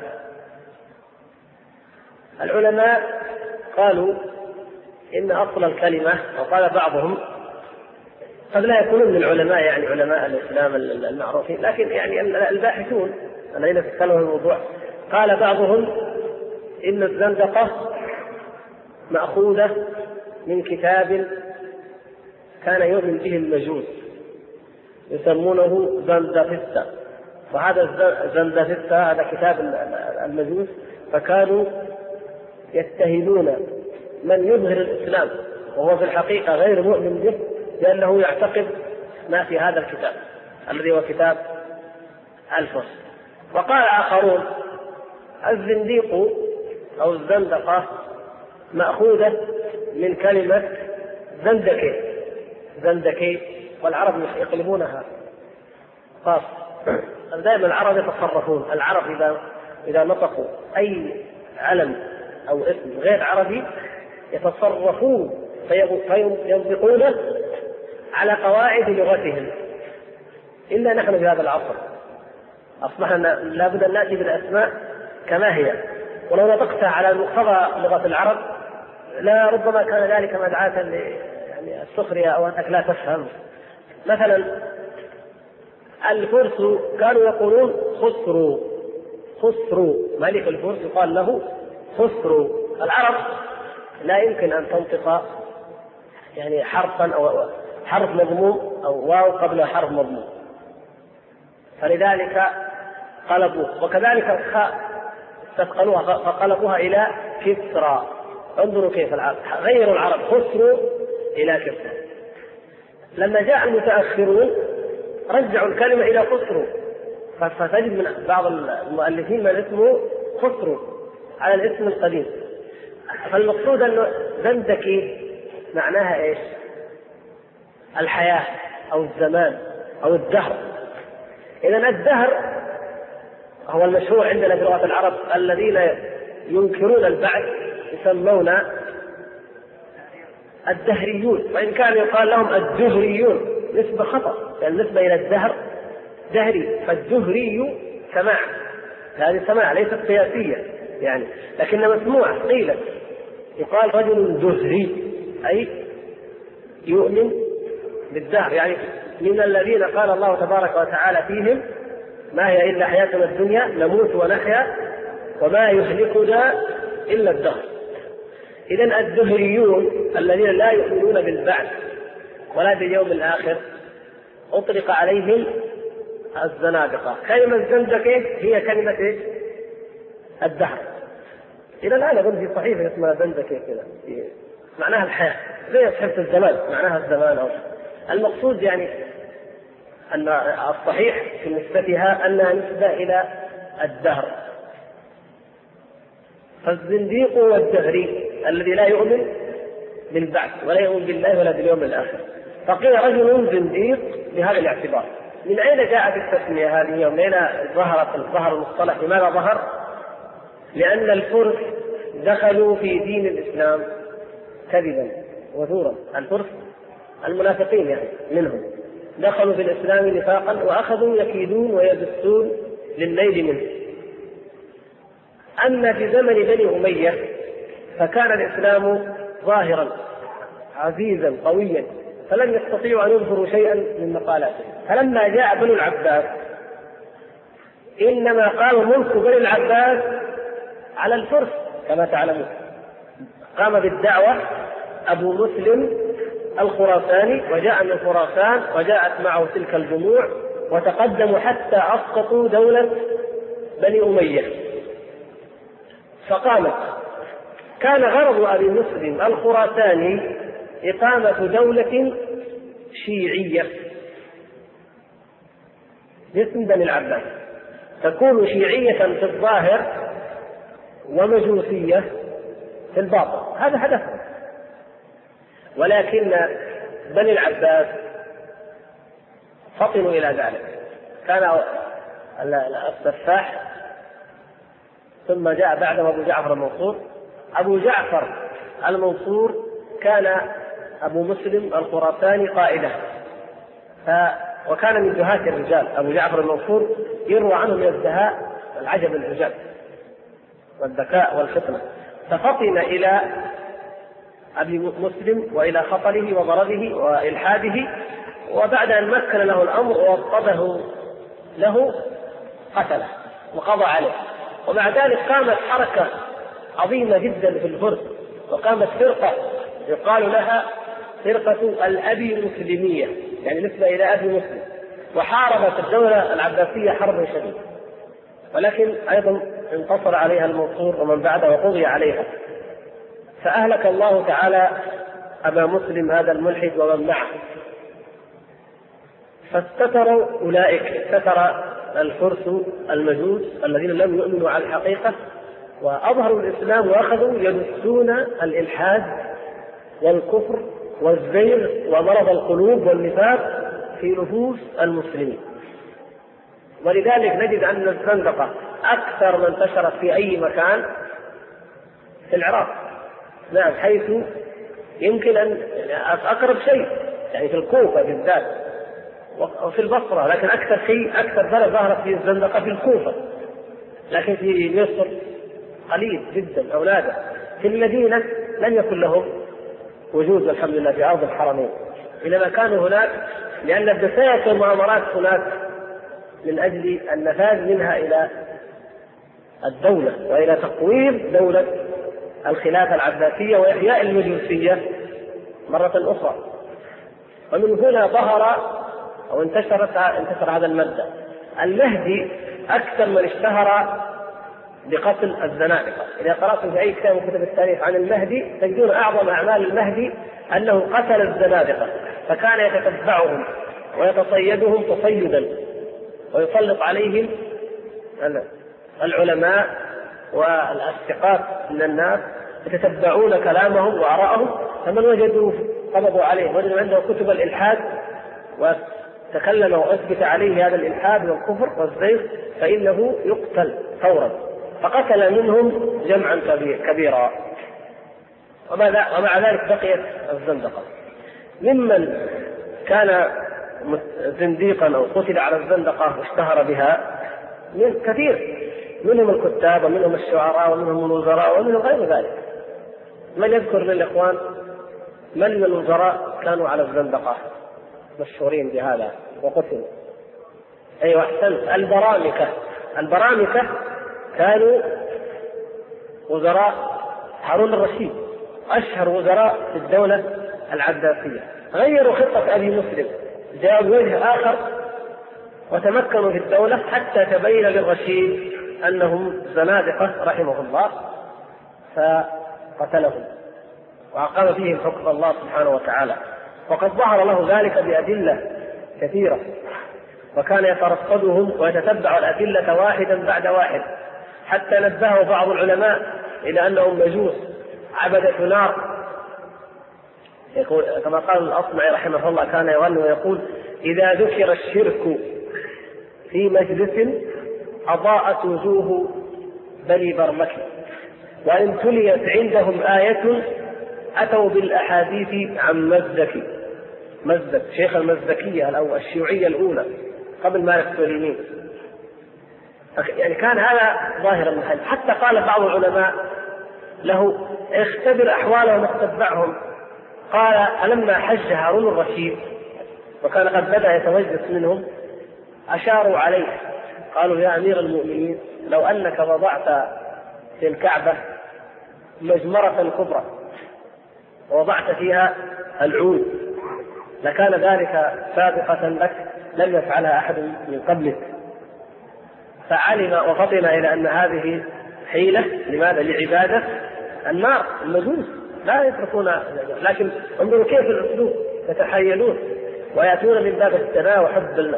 العلماء قالوا إن أصل الكلمة، وقال بعضهم قد لا يكونون من العلماء يعني علماء الإسلام المعروفين، لكن يعني الباحثون الذين تكلموا الموضوع، قال بعضهم إن الزندقة مأخوذة من كتاب كان يؤمن به المجوس يسمونه زندفستا، وهذا زندفستا هذا كتاب المجوس، فكانوا يتهمون من يظهر الإسلام وهو في الحقيقة غير مؤمن به لأنه يعتقد ما في هذا الكتاب الذي هو كتاب الفصل. وقال آخرون الزنديق أو الزندقة مأخوذة من كلمة زندكي، والعرب يقلبونها خاص. دائما العرب يتصرفون، العرب إذا نطقوا أي علم أو اسم غير عربي يتصرفون فينطقون على قواعد لغتهم، إلا نحن في هذا العصر أصبحنا لابد أن نأتي بالأسماء كما هي، ولو نطقتها على مقتضى لغة العرب لا ربما كان ذلك مدعاة يعني السخرية أو أنك لا تفهم. مثلا الفرس كانوا يقولون خسروا، ملك الفرس يقال له خسروا. العرب لا يمكن أن تنطق يعني حرفا أو حرف مضموم أو واو قبل حرف مضموم، فلذلك قلبوه. وكذلك الخاء استثقلوها فقلبوها إلى كسرى. انظروا كيف العرب غيروا العرب خسروا إلى كسرى. لما جاء المتأخرون رجعوا الكلمة إلى خسروا، فتجد من بعض المؤلفين من اسمه خسروا على الاسم القديم. فالمقصود أنه زندكي معناها إيش؟ الحياة أو الزمان أو الدهر. إذن الدهر هو المشهور عندنا في لغة العرب الذين ينكرون البعث يسمون الدهريون، وإن كان يقال لهم الدهريون نسبة خطأ، يعني نسبة إلى الدهر دهري، فالدهري سماع، هذه سماع ليست قياسية يعني، لكن مسموع قيل يقال رجل دهري أي يؤمن بالدهر، يعني من الذين قال الله تبارك وتعالى فيهم ما هي إلا حياتنا الدنيا نموت ونحيا وما يهلكنا إلا الدهر. إذن الدهريون الذين لا يؤمنون بالبعث ولا باليوم الآخر أطلق عليهم الزنادقة. كلمة زندقة هي كلمة الدهر، إلى الآن أظن في صحيفة اسمها زندقة كذا معناها الحياة، زي صحيفة الزمان معناها الزمان. أو المقصود يعني أن الصحيح في نسبتها أنها نسبة إلى الدهر. فالزنديق هو الدهري الذي لا يؤمن بالبعث ولا يؤمن بالله ولا باليوم الآخر. فقيل رجل زنديق بهذا الاعتبار. من أين جاءت التسمية هذه ومن أين ظهر المصطلح؟ لماذا ظهر؟ لأن الفرس دخلوا في دين الإسلام كذبا وزورا. الفرس المنافقين يعني منهم دخلوا في الإسلام نفاقا وأخذوا يكيدون ويدسون للنيل منه. أما في زمن بني أمية فكان الإسلام ظاهرا عزيزا قويا فلم يستطيعوا أن يظهروا شيئا من مقالاته. فلما جاء بنو العباس إنما قام ملك بني العباس على الفرس كما تعلمون. قام بالدعوة أبو مسلم الخراساني وجاء من خراسان وجاءت معه تلك الجموع وتقدموا حتى أسقطوا دولة بني أمية فقامت. كان غرض أبي مسلم الخراساني إقامة دولة شيعية باسم بني العباس تكون شيعية في الظاهر ومجوسية في الباطن، هذا هدفه. ولكن بني العباس فطنوا إلى ذلك. كان السفاح ثم جاء بعده أبو جعفر المنصور. أبو جعفر المنصور كان أبو مسلم الخراساني قائده، وكان من دهاة الرجال. أبو جعفر المنصور يروى عنه من الدهاء العجب العجاب والذكاء والفطنة. ففطن إلى أبي مسلم وإلى خطره وضربه وإلحاده، وبعد أن مكن له الأمر ووطده له قتله وقضى عليه. ومع ذلك قامت حركة عظيمة جدا في الفرس، وقامت فرقة يقال لها فرقة الأبي مسلمية، يعني نسبة إلى أبي مسلم، وحاربت الدولة العباسية حربا شديدة، ولكن أيضا انتصر عليها المنصور ومن بعده وقضي عليها. فأهلك الله تعالى أبا مسلم هذا الملحد ومن معه. فاستتروا أولئك، استتر الفرس المجوس الذين لم يؤمنوا على الحقيقة وأظهروا الإسلام وأخذوا يدسون الإلحاد والكفر والزيغ ومرض القلوب والنفاق في نفوس المسلمين. ولذلك نجد أن الزندقة أكثر من انتشرت في أي مكان في العراق، نعم، حيث يمكن أن أقرب شيء يعني في الكوفة بالذات وفي البصرة، لكن أكثر بلد ظهرت في الزندقة في الكوفة، لكن في مصر قليل جدا أو نادر. في المدينة لم يكن لهم وجود والحمد لله في أرض الحرمين، إنما كانوا هناك لأن الدسائق والمؤامرات هناك من أجل النفاذ منها إلى الدولة وإلى تقويم دولة الخلافة العباسية وإحياء المجوسية مرة أخرى. ومن هنا ظهر أو انتشر هذا المبدأ. المهدي أكثر من اشتهر بقتل الزنادقة. إذا قرأتم في أي كتاب من كتب التاريخ عن المهدي تجدون أعظم أعمال المهدي أنه قتل الزنادقة، فكان يتتبعهم ويتصيدهم تصيدا ويسلط عليهم العلماء والأثقات من الناس يتتبعون كلامهم وآراءهم، فمن وجدوا قبضوا عليه، وجدوا عنده كتب الإلحاد تكلم وأثبت عليه هذا الإلحاد والكفر والزيغ فإنه يقتل فورا، فقتل منهم جمعا كبيرا. ومع ذلك بقيت الزندقة. ممن كان زنديقا أو قتل على الزندقة واشتهر بها من كثير، منهم الكتاب ومنهم الشعراء ومنهم الوزراء ومنهم غير ذلك. من يذكر للإخوان من الوزراء كانوا على الزندقة مشهورين بهذا وقتلوا؟ أيوة أحسنت، البرامكة كانوا وزراء هارون الرشيد، أشهر وزراء في الدولة العباسية. غيروا خطة أبي مسلم، جاءوا وجه آخر وتمكنوا في الدولة حتى تبين للرشيد أنهم زنادقة رحمه الله، فقتلهم وأقام فيهم حكم الله سبحانه وتعالى. وقد ظهر له ذلك بأدلة كثيرة، وكان يترصدهم ويتتبع الأدلة واحدا بعد واحد، حتى نبهه بعض العلماء إلى أنهم مجوس عبدة نار. يقول كما قال الأصمعي رحمه الله كان يغني ويقول: إذا ذكر الشرك في مجلس أضاءت وجوه بني برمك، وإن تليت عندهم آية أتوا بالأحاديث عن مزدك شيخ المزدكية أو الشيوعية الأولى قبل مالك السليمين. يعني كان هذا ظاهر المحل. حتى قال بعض العلماء له: اختبر أحوالهم واتبعهم. قال: فلما حج هارون الرشيد وكان قد بدأ يتوجس منهم أشاروا عليه، قالوا: يا أمير المؤمنين، لو أنك وضعت في الكعبة مجمرة كبرى ووضعت فيها العود لكان ذلك سابقة لك لم يفعلها أحد من قبلك. فعلم وفطن إلى أن هذه حيلة. لماذا؟ لعبادة النار. المجوس لا يتركون، لكن انظروا كيف الأسلوب، يتحيلون ويأتون من باب الثناء وحب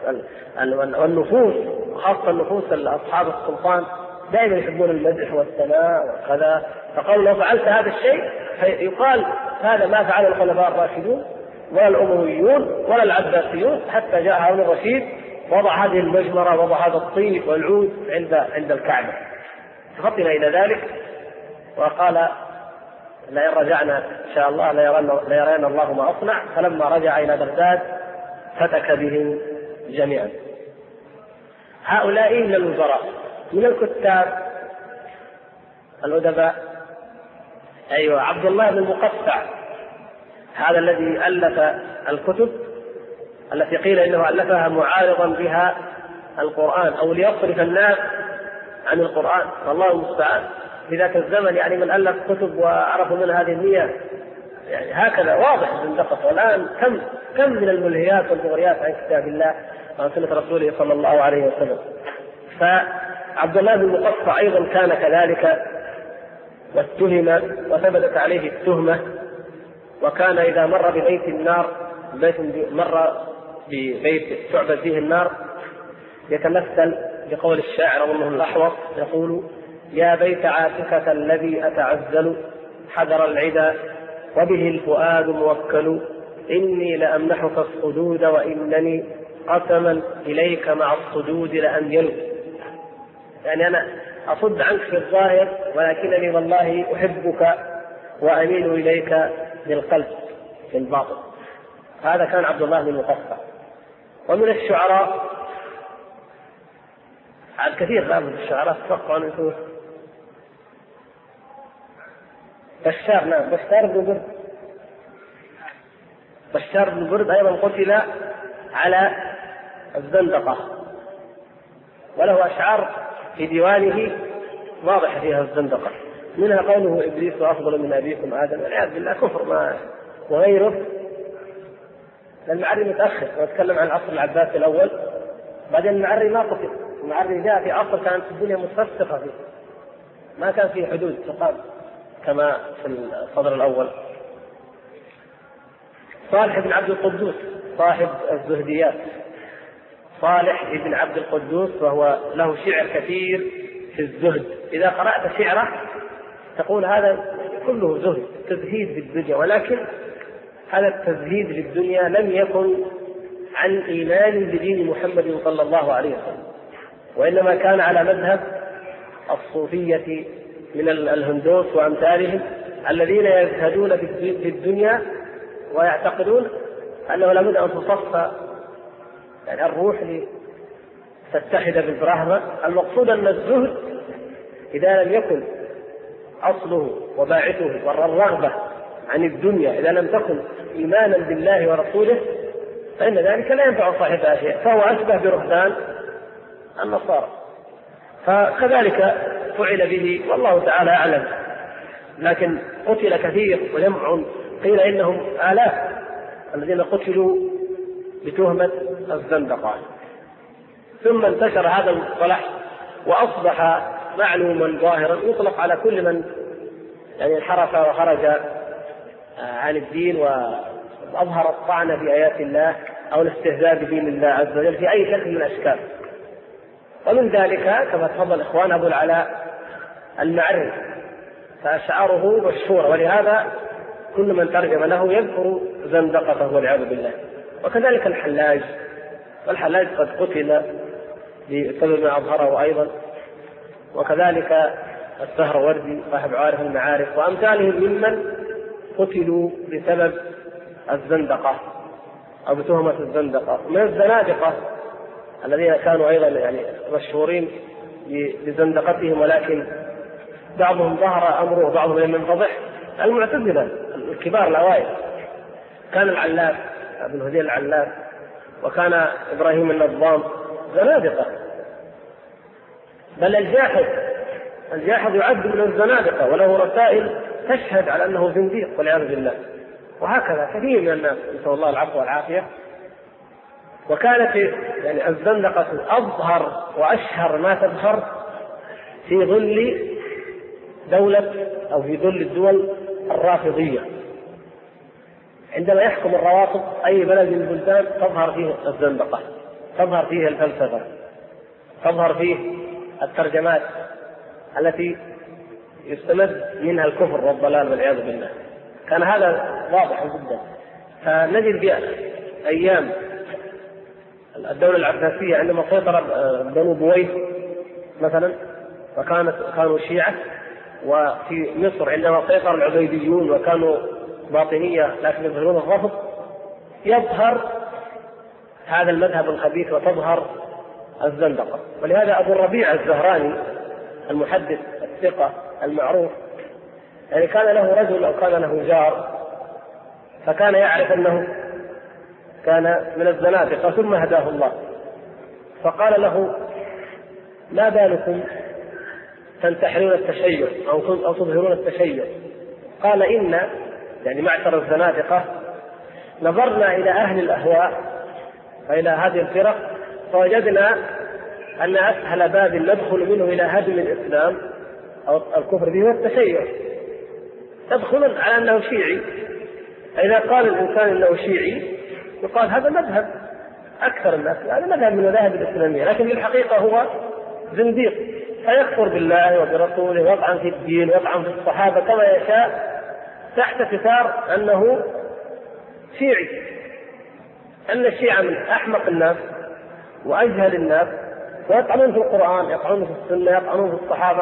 والنفوس، خاصة النفوس أصحاب السلطان دائما يحبون المدح والثناء وكذا. فقالوا: لو فعلت هذا الشيء يقال هذا ما فعله الخلفاء الراشدون ولا الأمويون ولا العباسيون، حتى جاء هارون الرشيد وضع هذه المجمرة، وضع هذا الطيب والعود عند الكعبة. ففطن إلى ذلك وقال: لئن رجعنا إن شاء الله ليرينا الله ما أصنع. فلما رجع إلى بغداد فتك بهم جميعا. هؤلاء من الوزراء. من الكتاب الأدباء أيوة عبد الله بن المقفع، هذا الذي ألف الكتب التي قيل إنه ألفها معارضا بها القرآن أو ليصرف الناس عن القرآن، والله المستعان. في ذاك الزمن يعني من ألف كتب وعرفوا من هذه النية، يعني هكذا واضح من دقة. والآن كم من الملهيات والمغريات عن كتاب الله وعن سنة رسوله صلى الله عليه وسلم. فعبد الله بن المقفع أيضا كان كذلك، واتهم وثبتت عليه التهمة. وكان إذا مر ببيت النار، مر ببيت تعبد فيه النار، يتمثل بقول الشاعر أظنه الأحوص يقول: يا بيت عاتكة الذي أتعزل حذر العدا وبه الفؤاد موكل، إني لأمنحك الصدود وإنني قسما إليك مع الصدود لأميل. يعني أنا أصد عنك في الظاهر ولكنني والله أحبك وأميل إليك بالقلب في الباطن. هذا كان عبد الله بن المقفع. ومن الشعراء الكثير من الشعراء تفقوا عن الفوز. بشار بن برد أيضا قتل على الزندقة، وله أشعار في ديوانه واضح فيها الزندقة، منها قوله: إبليس أفضل من أبيكم آدم. والعياذ بالله كفر ما وغيره. المعري متأخر ويتكلم عن العصر العباسي الأول، بعدين المعري ما قتل. المعري جاء في عصر كانت الدنيا متفسخة فيه، ما كان فيه حدود تقام كما في الصدر الأول. صالح بن عبد القدوس صاحب الزهديات، صالح بن عبد القدوس، وهو له شعر كثير في الزهد. إذا قرأت شعره تقول هذا كله زهد، تزهيد بالدنيا، ولكن هذا التزهيد للدنيا لم يكن عن إيمان بدين محمد صلى الله عليه وسلم، وإنما كان على مذهب الصوفية من الهندوس وأمثالهم الذين يزهدون في الدنيا ويعتقدون أنه لابد أن تصفى يعني الروح لتتحد بالبراهمة. المقصود أن الزهد إذا لم يكن أصله وباعثه والرغبة عن الدنيا، إذا لم تكن إيمانا بالله ورسوله، فإن ذلك لا ينفع صاحبها شيء، فهو أشبه برهبان النصارى. فكذلك فعل به والله تعالى أعلم، لكن قتل كثير وجمع قيل إنهم آلاف الذين قتلوا بتهمة الزندقة. ثم انتشر هذا المصطلح وأصبح معلوما ظاهرا يطلق على كل من يعني انحرف وخرج عن الدين وأظهر الطعن بآيات الله أو الاستهزاء بدين الله عز وجل في أي شكل من الأشكال. ومن ذلك كما تفضل إخوان أبو العلاء المعري، فأشعاره مشهورة، ولهذا كل من ترجم له يذكر زندقته والعياذ بالله. وكذلك الحلاج، والحلاج قد قتل بسبب ما أظهره أيضا، وكذلك السهروردي صاحب عارف المعارف وأمثالهم ممن قتلوا بسبب الزندقة أو بتهمة الزندقة. من الزنادقة الذين كانوا أيضا يعني مشهورين بزندقتهم، ولكن بعضهم ظهر أمره وبعضهم لم ينفضح، المعتزلة الكبار الأوائل، كان العلاف ابن هذيل العلاف، وكان إبراهيم النظام زنادقة، بل الجاحظ يعد من الزنادقة وله رسائل تشهد على أنه زنديق والعياذ بالله. وهكذا كثير من الناس نسأل الله العفو والعافية. وكانت يعني الزندقة أظهر وأشهر ما تظهر في ظل دولة أو في ظل الدول الرافضية. عندما يحكم الروافض أي بلد من البلدان تظهر فيه الزندقة، تظهر فيه الفلسفة، تظهر فيه الترجمات التي يستمد منها الكفر والضلال والعياذ بالله. كان هذا واضح جدا. فنجد في أيام الدولة العباسية عندما سيطر بنو بويه مثلا وكانوا شيعة، وفي مصر عندما سيطر العبيديون وكانوا باطنية لكن يظهرون الرفض، يظهر هذا المذهب الخبيث وتظهر الزندقة. ولهذا أبو الربيع الزهراني المحدث الثقة المعروف يعني كان له رجل أو كان له جار، فكان يعرف أنه كان من الزنادقة ثم هداه الله، فقال له: ما بالكم تنتحرون التشيع أو تظهرون التشيع؟ قال: إن يعني معشر الزنادقة نظرنا إلى أهل الأهواء وإلى هذه الفرق فوجدنا أن أسهل باب ندخل منه إلى هدم الإسلام أو الكفر به هو التشيع. تدخل على أنه شيعي، إذا قال الإنسان أنه شيعي يقال هذا مذهب أكثر الناس، هذا مذهب من المذاهب الإسلامية، لكن في الحقيقة هو زنديق، فيكفر بالله وبرسوله ويطعن في الدين ويطعن في الصحابة كما يشاء تحت ستار أنه شيعي. أن الشيعة من أحمق الناس وأجهل الناس، ويطعنون في القرآن، يطعنون في السنة، يطعنون في الصحابة.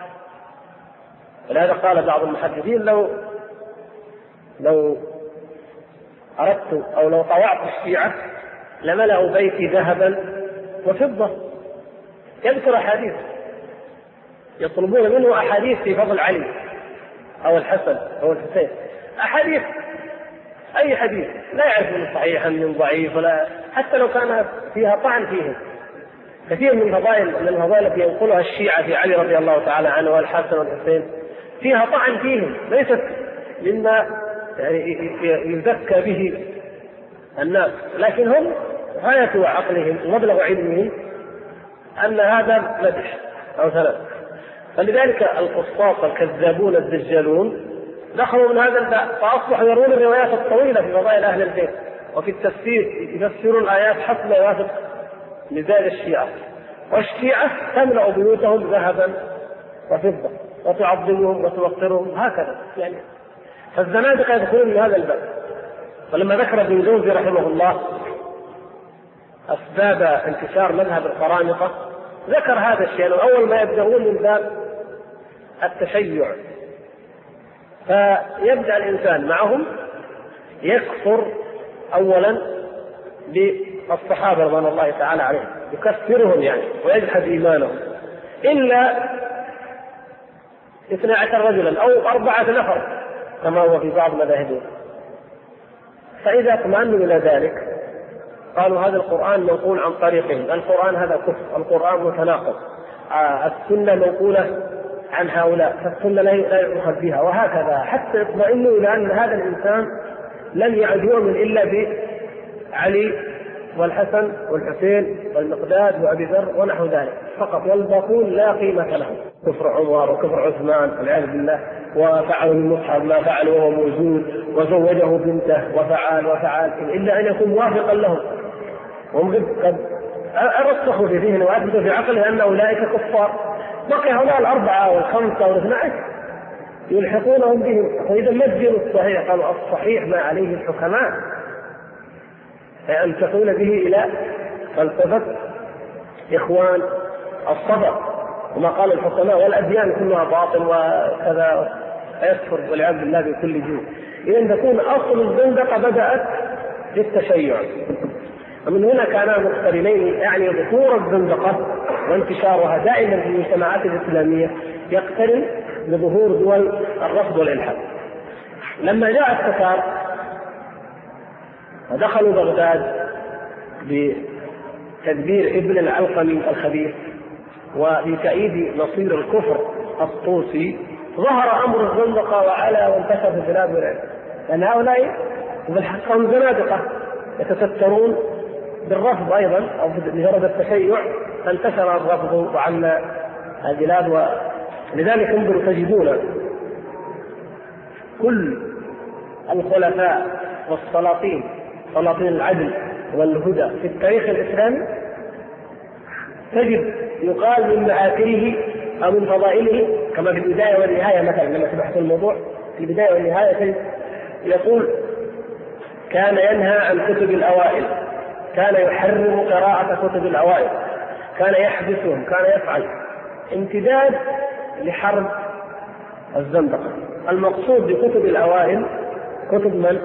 ولهذا قال بعض المحدثين: لو أردت أو لو طوعت الشيعة لملأوا بيتي ذهبا وفضة. يذكر أحاديث يطلبون منه أحاديث في فضل علي أو الحسن أو الحسين، أحاديث أي حديث لا يعرفون صحيحا من ضعيف، ولا حتى لو كان فيها طعن فيهم. كثير من الفضائل التي ينقلها الشيعة في علي رضي الله تعالى عنه والحسن والحسين فيها طعن فيهم، ليست مما يعني يزكى به الناس، لكن هم غاية عقلهم ومبلغ علمهم أن هذا مدح أو ثلاث. فلذلك القسطاس الكذابون الدجالون دخلوا من هذا الباب، فأصبحوا يرون الروايات الطويلة في فضائل أهل البيت، وفي التفسير يفسرون الآيات حسب ما يوافق مزاج الشيعة. والشيعة تملأ بيوتهم ذهبا وفضة وتعظمهم وتوقرهم هكذا يعني. فالزنادقة يدخلون من هذا الباب. ولما ذكر ابن جوزي رحمه الله أسباب انتشار مذهب القرامطة ذكر هذا الشيء، أول ما يبدأون من باب التشيع، فيبدأ الإنسان معهم يكفر أولا بالصحابة رضوان الله تعالى عليهم، يكفرهم يعني ويجحد إيمانهم، إلا 12 رجلا أو 4 نفر كما هو في بعض مذاهبهم. فإذا اطمأنوا إلى ذلك قالوا هذا القرآن منقول عن طريقهم، القرآن هذا كفر، القرآن متناقض، السنة منقولة عن هؤلاء، فالسنة لا يؤخذ بها، وهكذا حتى يطمئنوا إلى أن هذا الإنسان لن يعد يؤمن إلا بعلي والحسن والحسين والمقداد وأبي ذر ونحو ذلك فقط، والباقون لا قيمة لهم. كفر عمر وكفر عثمان والعياذ بالله، وفعلوا المصحف ما فعلوا وهو موجود، وزوجه بنته وفعل إلا أن يكون موافقا لهم، وهم قد رسخوا في ذهنه وأثبتوا في عقله أن أولئك كفار. بقي هؤلاء 4 و5 و12 يلحقونهم بهم. فإذا ما الدين الصحيح؟ قالوا الصحيح ما عليه الحكماء، أن تكون به إلى فلسفة إخوان الصدر، وما قال الحكماء والأديان كلها باطل وكذا، يكفر والعياذ بالله بكل جهة. إذن تكون أصل الزندقة بدأت بالتشيع، ومن هنا كانا مقترنين، يعني ظهور الزندقة وانتشارها دائما في المجتمعات الإسلامية يقترن بظهور دول الرفض والإلحاد. لما جاء التتار ودخلوا بغداد بتدبير ابن العلقمي الخبيث وبتأييد نصير الكفر الطوسي، ظهر أمر الزندقة وعلى وانتشر في البلاد والعلم، لأن هؤلاء بالحق هم زنادقة يتسترون بالرفض أيضا أو بمجرد التشيع، فانتشر الرفض وعم البلاد. ولذلك انظروا تجدون كل الخلفاء والسلاطين، سلاطين العدل والهدى في التاريخ الإسلامي، تجد يقال من مآثره أو من فضائله كما في البداية والنهاية مثلا، لما تبحث الموضوع في البداية والنهاية تجد يقول كان ينهى عن كتب الأوائل، كان يحرم قراءة كتب الأوائل، كان يحبسهم، كان يفعل امتداد لحرب الزندقة. المقصود بكتب الأوائل كتب من؟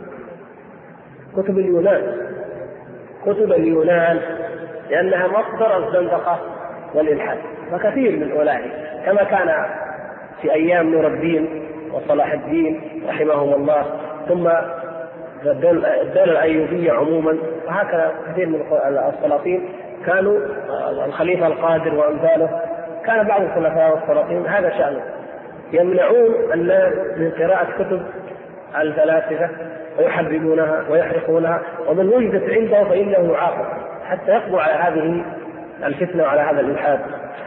كتب اليونان، كتب اليونان، لأنها مصدر الزندقة والإلحاد. فكثير من أولئك كما كان في أيام نور الدين وصلاح الدين رحمهم الله، ثم الدولة الأيوبية عموما، وهكذا كثير من السلاطين كانوا، الخليفة القادر وأمثاله، كان بعض الخلفاء والسلاطين هذا شأنه، يمنعون الناس من قراءة كتب الفلاسفة ويحرمونها ويحرقونها، ومن وجدت عنده فإنه يعاقب حتى يقضوا على هذه الفتنة وعلى هذا الإلحاد.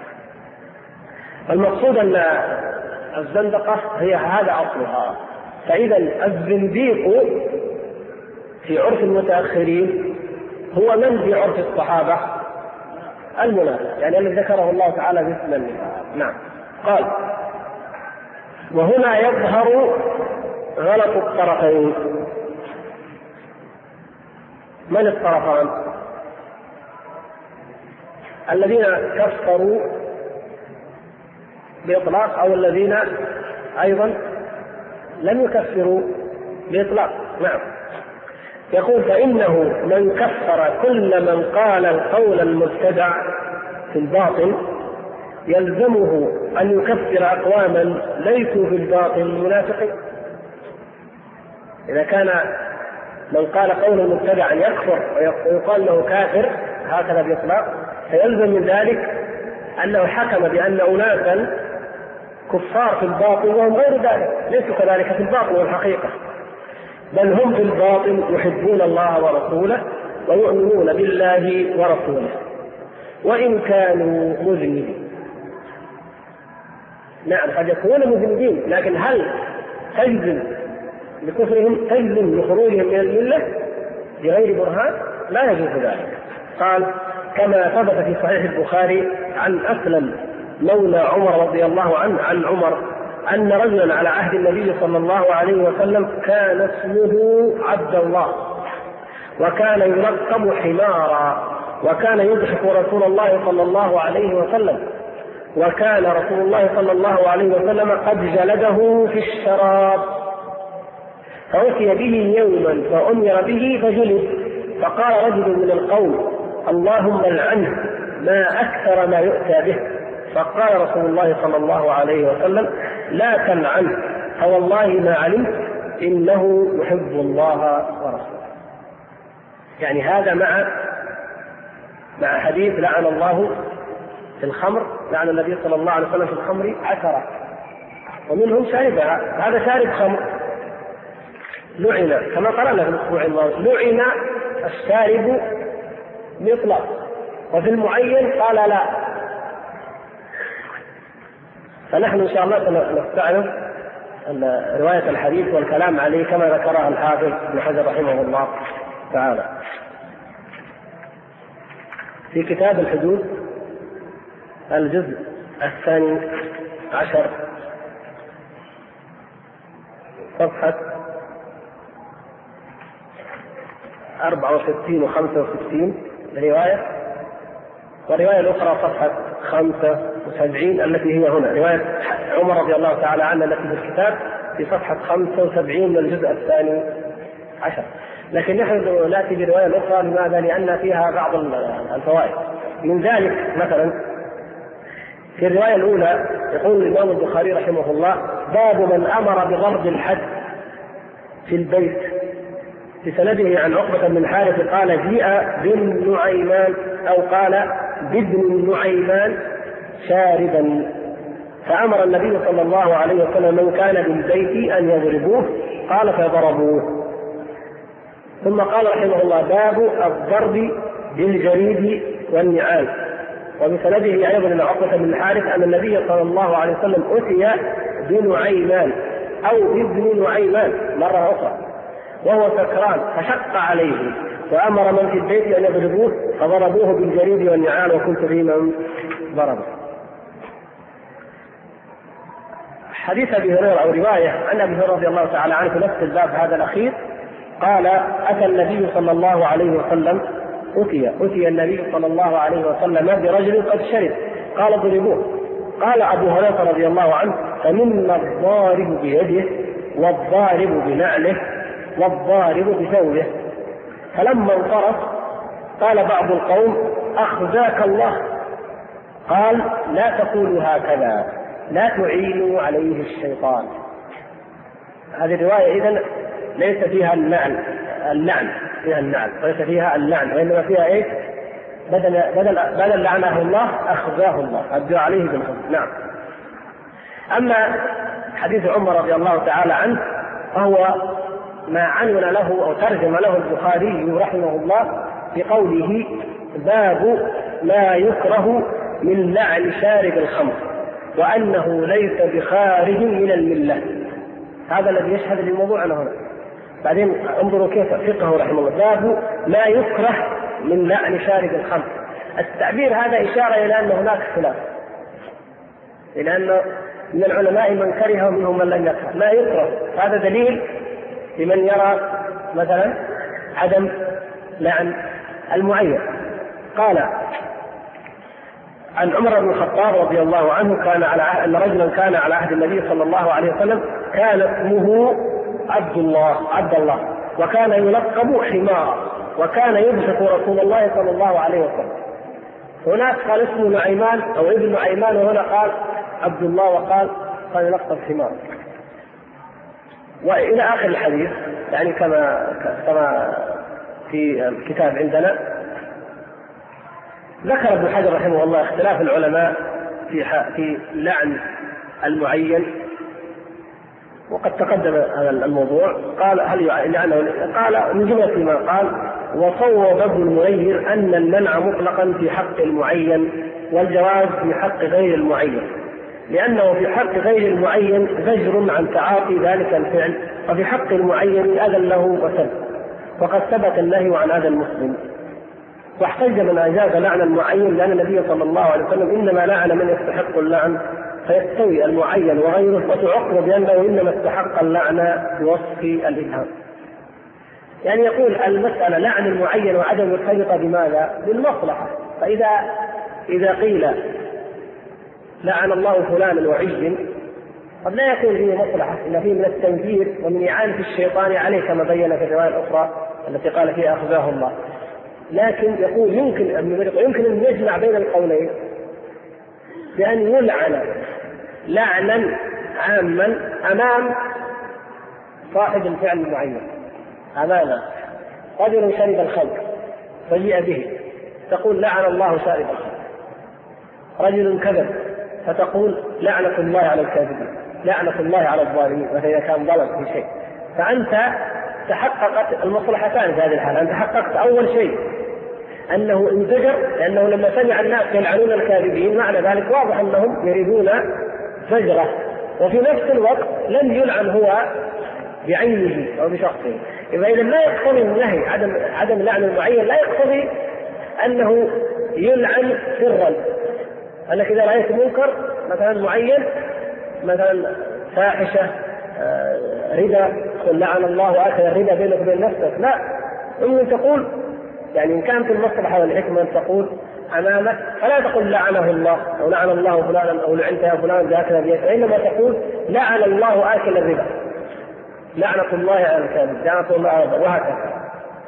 المقصود أن الزندقة هي هذا أصلها. فإذا الزنديق في عرف المتأخرين هو من في عرف الصحابة؟ المنافق، يعني الذي ذكره الله تعالى باسم النفاق. نعم. قال وهنا يظهر غلط الطرفين. من الطرفان؟ الذين كفروا بإطلاق أو الذين أيضا لم يكفروا بإطلاق. نعم. يقول فإنه من كفر كل من قال القول المبتدع في الباطل يلزمه أن يكفر أقواما ليسوا في الباطل منافقين. إذا كان من قال قولا مبتدعا يكفر ويقال له كافر هكذا بإطلاق، فيلزم من ذلك أنه حكم بأن أناسا كفار في الباطل وهم غير ذلك، ليسوا كذلك في الباطل والحقيقة، بل هم في الباطل يحبون الله ورسوله ويؤمنون بالله ورسوله وإن كانوا مذنبين. نعم قد يكونوا مذنبين، لكن هل تجزم لكفرهم، تجزم لخروجهم من الملة بغير برهان؟ لا يجوز ذلك. قال كما ثبت في صحيح البخاري عن أسلم مولى عمر رضي الله عنه عن عمر أن رجلا على عهد النبي صلى الله عليه وسلم كان اسمه عبد الله، وكان يلقب حمارا، وكان يضحك رسول الله صلى الله عليه وسلم، وكان رسول الله صلى الله عليه وسلم قد جلده في الشراب، فأتي به يوما فأمر به فجلد، فقال رجل من القوم: اللهم العنه، ما أكثر ما يؤتى به. فقال رسول الله صلى الله عليه وسلم: لا تلعنه، فوالله ما علمت إنه يحب الله ورسوله. يعني هذا مع حديث لعن الله في الخمر، لعن النبي صلى الله عليه وسلم في الخمر 10، ومنهم شاربها. هذا شارب خمر لعن، كما قرأنا في الأسبوع الماضي، لعن الشارب مطلق، وفي المعين قال لا. فنحن إن شاء الله سنستعرض رواية الحديث والكلام عليه كما ذكرها الحافظ ابن حجر رحمه الله تعالى في كتاب الحدود الجزء 12 صفحة 64 و 65 رواية، والرواية الأخرى صفحة 75 التي هي هنا، رواية عمر رضي الله تعالى عنه التي في الكتاب في صفحة 75 من الجزء 12. لكن نحن نأتي برواية أخرى. لماذا؟ لأن فيها بعض الفوائد. من ذلك مثلا في الرواية الأولى يقول الإمام البخاري رحمه الله: باب من أمر بضرب الحد في البيت، بسنده عن عقبة بن الحارث قال: جيء بن نعيمان أو قال بابن نعيمان شاربا، فأمر النبي صلى الله عليه وسلم من كان بالبيت أن يضربوه، قال فضربوه. ثم قال رحمه الله: باب الضرب بالجريد والنعال، وبسنده أيضا إلى عقبة بن الحارث أن النبي صلى الله عليه وسلم أتي بنعيمان أو بابن نعيمان مرة أخرى وهو سكران فشق عليه، وأمر من في البيت أن يضربوه فضربوه بالجريد والنعال، وكنت فيمن ضربه. حديث أبي هريرة أو رواية عن أبي هريرة رضي الله تعالى عنه في نفس الباب هذا الأخير قال: أتى النبي صلى الله عليه وسلم أتي النبي صلى الله عليه وسلم برجل قد شرب، قال ضربوه. قال أبو هريرة رضي الله عنه: فمنا الضارب بيده والضارب بنعله والضارب بثوبه. فلما انصرف قال بعض القوم: أخزاك الله. قال: لا تقولوا هكذا، لا تعينوا عليه الشيطان. هذه الرواية إذن ليس فيها اللعن فيها النعل، وليس فيها اللعن، وإنما فيها إيه؟ بدل لعنه الله أخزاه الله، أدعو عليه بالخزي. نعم. أما حديث عمر رضي الله تعالى عنه فهو ما عنون له أو ترجم له البخاري رحمه الله بقوله: باب ما يكره من لعن شارب الخمر، وأنه ليس بخارج من الملة. هذا الذي يشهد للموضوع هنا. بعدين انظروا كيف فقهه رحمه الله: باب ما يكره من لعن شارب الخمر. التعبير هذا إشارة إلى أن هناك خلاف، إلى أن من العلماء من كره ومنهم من لم يكره. ما يكره هذا دليل لمن يرى مثلا عدم لعن المعين. قال عن عمر بن الخطاب رضي الله عنه أن رجلا كان على عهد النبي صلى الله عليه وسلم كان اسمه عبد الله، وكان يلقب حمارا، وكان يضحك رسول الله صلى الله عليه وسلم. هناك قال اسمه نعيمان أو ابن نعيمان، وهنا قال عبد الله وقال يلقب حمارا، وإلى آخر الحديث. يعني كما في الكتاب عندنا ذكر ابن حجر رحمه الله اختلاف العلماء في لعن المعين، وقد تقدم هذا الموضوع. قال: هل لعنه؟ قال من جملة ما قال: وصوب ابن المنير أن المنع مطلقا في حق المعين والجواز في حق غير المعين، لأنه في حق غير المعين زجر عن تعاطي ذلك الفعل، وفي حق المعين أذى له وسب، وقد ثبت النهي عن أذى المسلم. واحتج من أجاز لعن المعين لأن النبي صلى الله عليه وسلم إنما لعن من يستحق اللعن، فيستوي المعين وغيره، وتعقب بأنه إنما استحق اللعن بوصف الإبهام. يعني يقول المسألة لعن المعين وعدم مرتبطة بماذا؟ بالمصلحة. فإذا قيل لعن الله فلانا وعين قد لا يكون فيه مصلحة، إن فيه من التنفير ومن إعانة الشيطان عليه كما بين في الرواية الأخرى التي قال فيها أخزاه الله. لكن يقول يمكن أن يجمع بين القولين بأن يلعن لعنا عاما أمام صاحب الفعل المعين، أمام رجل شرب الخمر فجيء به تقول لعن الله شارب الخمر، رجل كذب فتقول لعنة الله على الكاذبين، لعنة الله على الظالمين، وإذا كان ظلم في شيء. فأنت تحققت المصلحتان في هذه الحالة. أنت حققت أول شيء أنه انزجر، لأنه لما سمع الناس يلعنون الكاذبين معنى ذلك واضح أنهم يريدون زجرة، وفي نفس الوقت لم يلعن هو بعينه أو بشخصه. إذا لا يقتضي النهي عدم لعن المعين، لا يقتضي أنه يلعن سرا، أنك إذا رأيت منكر مثلا معين، مثلا فاحشة ربا، قل لعن الله آكل الربا بينك وبين نفسك، لا، إن تقول يعني إن كانت المصلحة والحكمة أن تقول أمامك، فلا تقول لعنه الله أو لعن الله فلانا أو لعنت يا فلان بأكل بيت، إنما تقول لعن الله آكل الربا، لعنة الله على الكاذب، لعنة الله على الظالم، وهكذا.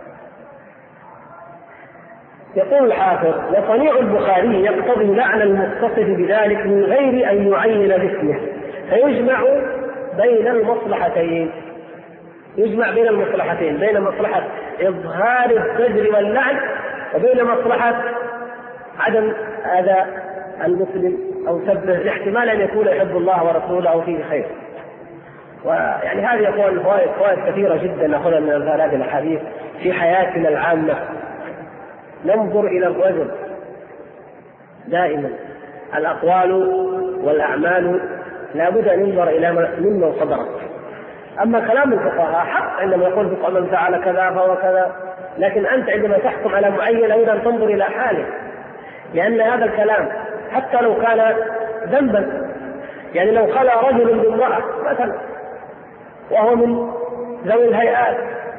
يقول الحافظ: وصنيع البخاري يقتضي لعن المتصف بذلك من غير أن يعين باسمه، فيجمع بين المصلحتين، يجمع بين المصلحتين، بين مصلحة إظهار الزجر واللعن وبين مصلحة عدم أذى المسلم أو سبه، لاحتمال أن يكون يحب الله ورسوله أو فيه خير. ويعني هذه يكون فوائد كثيرة جدا نأخذها من هذه الأحاديث في حياتنا العامة. ننظر إلى الرجل دائما، الأقوال والأعمال لا بد أن ينظر إلى ممن صدرت. أما كلام الفقهاء حق عندما يقول الفقهاء من فعل كذا فهو كذا، لكن أنت عندما تحكم على معين أيضا تنظر إلى حاله، لأن هذا الكلام حتى لو كان ذنبا، يعني لو خلى رجل بامرأة مثلا وهو من ذوي الهيئات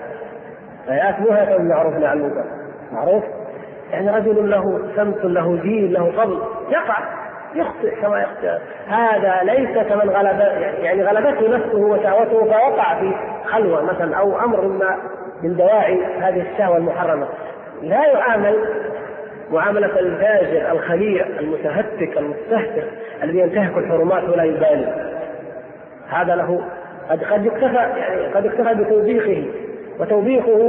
مو هيئة المعروف عن المنكر، معروف يعني رجل له سمت له دين له فضل، يقع يخطئ كما يخطئ، هذا ليس كمن غلبته نفسه وشهوته فوقع في خلوة مثلا أو أمر من دواعي هذه الشهوة المحرمة، لا يعامل معاملة الفاجر الخليع المتهتك المستهتر الذي ينتهك الحرمات ولا يبالي. هذا له قد يكتفى بتوبيخه، وتوبيخه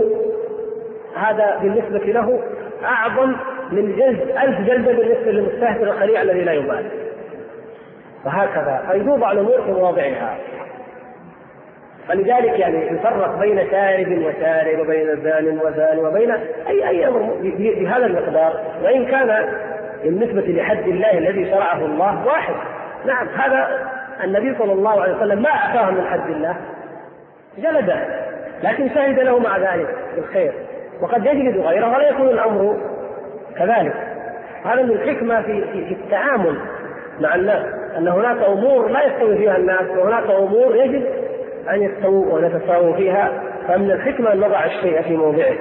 هذا بالنسبة له أعظم من جلد 1000 جلدة بالنسبة للمستهتر الخليع الذي لا يبالي. وهكذا فيوضع الأمور في مواضعها. فلذلك يعني يفرق بين شارب وشارب وبين زان وزان وبين أي أمر بهذا المقدار، وإن كان بالنسبة لحد الله الذي شرعه الله واحد. نعم، هذا النبي صلى الله عليه وسلم ما أعطاه من حد الله جلده، لكن شهد له مع ذلك بالخير، وقد يجلد غيره ولا يكون الأمر كذلك. هذا من الحكمة في التعامل مع الناس، أن هناك أمور لا يستوي فيها الناس، وهناك أمور يجب أن يستووا ونتساووا فيها، فمن الحكمة أن نضع الشيء في موضعه.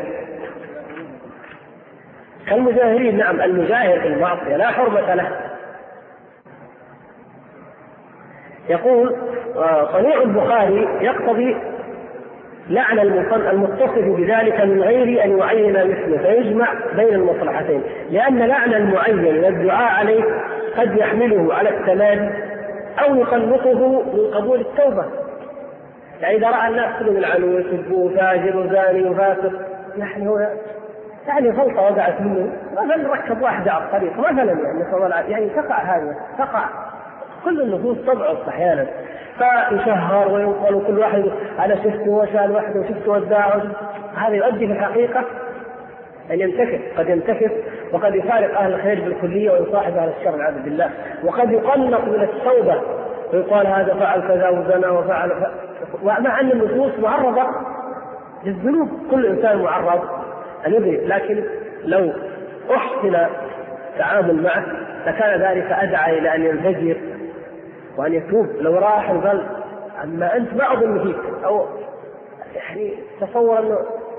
كالمجاهرين، نعم، المجاهر في المعصية لا حرمة له. يقول صنيع البخاري يقتضي لعن المتصف بذلك من غير أن يعين مثله، فيجمع بين المصلحتين، لأن لعن المعين والدعاء عليه قد يحمله على التمادي أو يقلقه من قبول التوبة. يعني إذا رأى الناس كلهم يلعنوه يسبوه فاجر وزاني وفاسق، يعني هو غلطة وقعت منه، مثلا ركب واحدة على الطريق مثلا، يعني تقع هذه، تقع كل النفوس تضعف أحيانا، فيشهر وينقل وكل واحد على شفته وشال وحده وشفته وداع، هذا يؤدي في الحقيقة أن ينتكس، قد ينتكس وقد يفارق أهل الخير بالكلية ويصاحب أهل الشر والعياذ بالله، وقد يقلق من التوبة ويقال هذا فعل كذا وزنا وفعل مع أن النفوس معرضة للذنوب، كل إنسان معرض أن يذنب، لكن لو أحسن التعامل معه لكان ذلك أدعى إلى أن ينفجر وأن يتوب. لو راح وقال أما أنت ما أظن فيك، أو يعني تصور أنه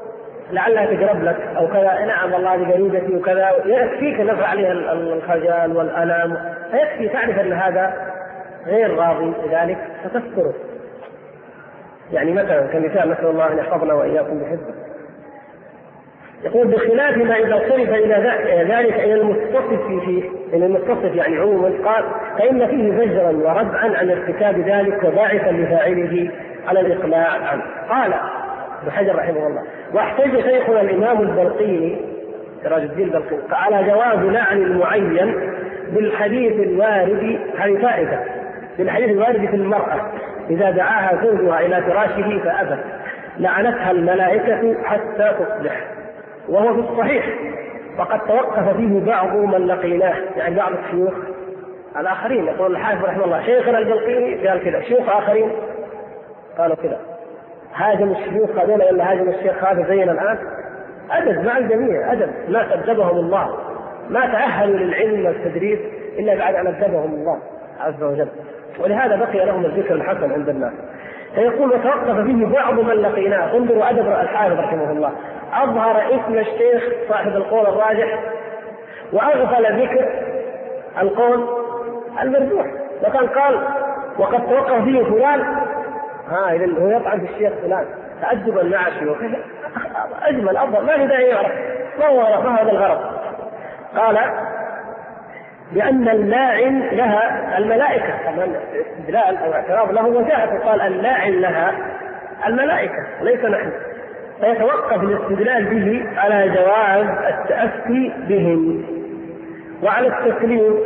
لعلها تقرب لك أو كذا، نعم والله هذه قريبتي وكذا، يكفيك نفع عليها الخجل والألم، فيكفي تعرف أن هذا غير راضي بذلك فتذكره. يعني مثلا كمثال، نسأل الله أن يحفظنا وإياكم بحفظه. يقول بخلاف ما إذا صرف إلى ذلك إلى المتصف فيه، إلى المتصف يعني عموما، قال فإن فيه زجرا وردعا عن ارتكاب ذلك وباعثا لفاعله على الإقلاع عنه. قال ابن حجر رحمه الله: واحتج شيخنا الإمام البلقيني سراج الدين البلقيني على جواز لعن المعين بالحديث الوارد، هذه فائدة، بالحديث الوارد في المرأة إذا دعاها زوجها إلى فراشه فأبت لعنتها الملائكة حتى تصبح، وهو في الصحيح، وقد توقف فيه بعض من لقيناه، يعني بعض الشيوخ الآخرين. يقول الحافظ رحمه الله: شيخنا البلقيني قال كذا، شيوخ آخرين قالوا كذا. هاجم الشيوخ هذول ولا هاجم الشيخ هذا زينا الآن؟ أدب مع الجميع، أدب، ما أدبهم الله، ما تأهلوا للعلم والتدريس إلا بعد أن أدبهم الله عز وجل، ولهذا بقي لهم الذكر الحسن عند الناس. فيقول: وتوقف فيه بعض من لقيناه. انظروا أدب الحافظ رحمه الله، أظهر اسم الشيخ صاحب القول الراجح وأغفل ذكر القول المرجوح. وكان قال وقد توقف فيه فلان، إذا هو يطعن في الشيخ فلان تأدبا مع شيوخه، أجمل أفضل، ما في داعي يعرف ما هذا الغرض. قال: لأن اللاعن لها الملائكة، طبعا استدلال أو اعتراض له وجاءت، قال: اللاعن لها الملائكة ليس نحن، فيتوقف الاستدلال به على جواز التأسي بهم وعلى التسليم،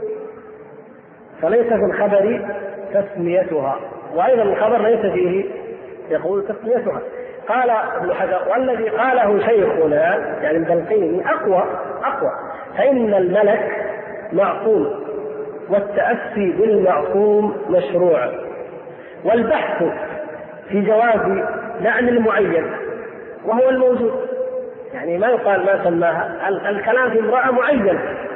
فليس في الخبر تسميتها، وأيضا الخبر ليس فيه يقول تسميتها. قال ابن حجر: والذي قاله شيخنا يعني البلقيني أقوى، فإن الملك معصوم والتأسي بالمعصوم مشروع، والبحث في جواز لعن المعين وهو الموجود، يعني ما يقال ما سماها، الكلام في امرأة معين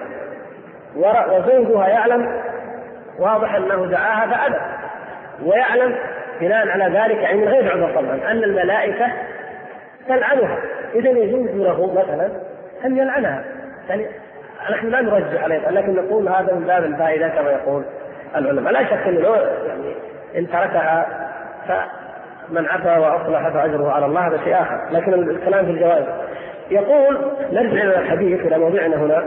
وزوجها يعلم، واضح أنه دعاها فأبت، ويعلم بناء على ذلك يعني من غير عذر طبعا أن الملائكة تلعنها، إذا يجوز له مثلا أن يلعنها. يعني نحن لا نرجع عليه، لكن نقول هذا من باب الفائدة كما يقول العلماء. لا شك أنه يعني إن تركها فمن عفا وأصلح فأجره على الله، هذا شيء آخر، لكن الكلام في الجواز. يقول: نرجع إلى الحديث إلى موضعنا هنا.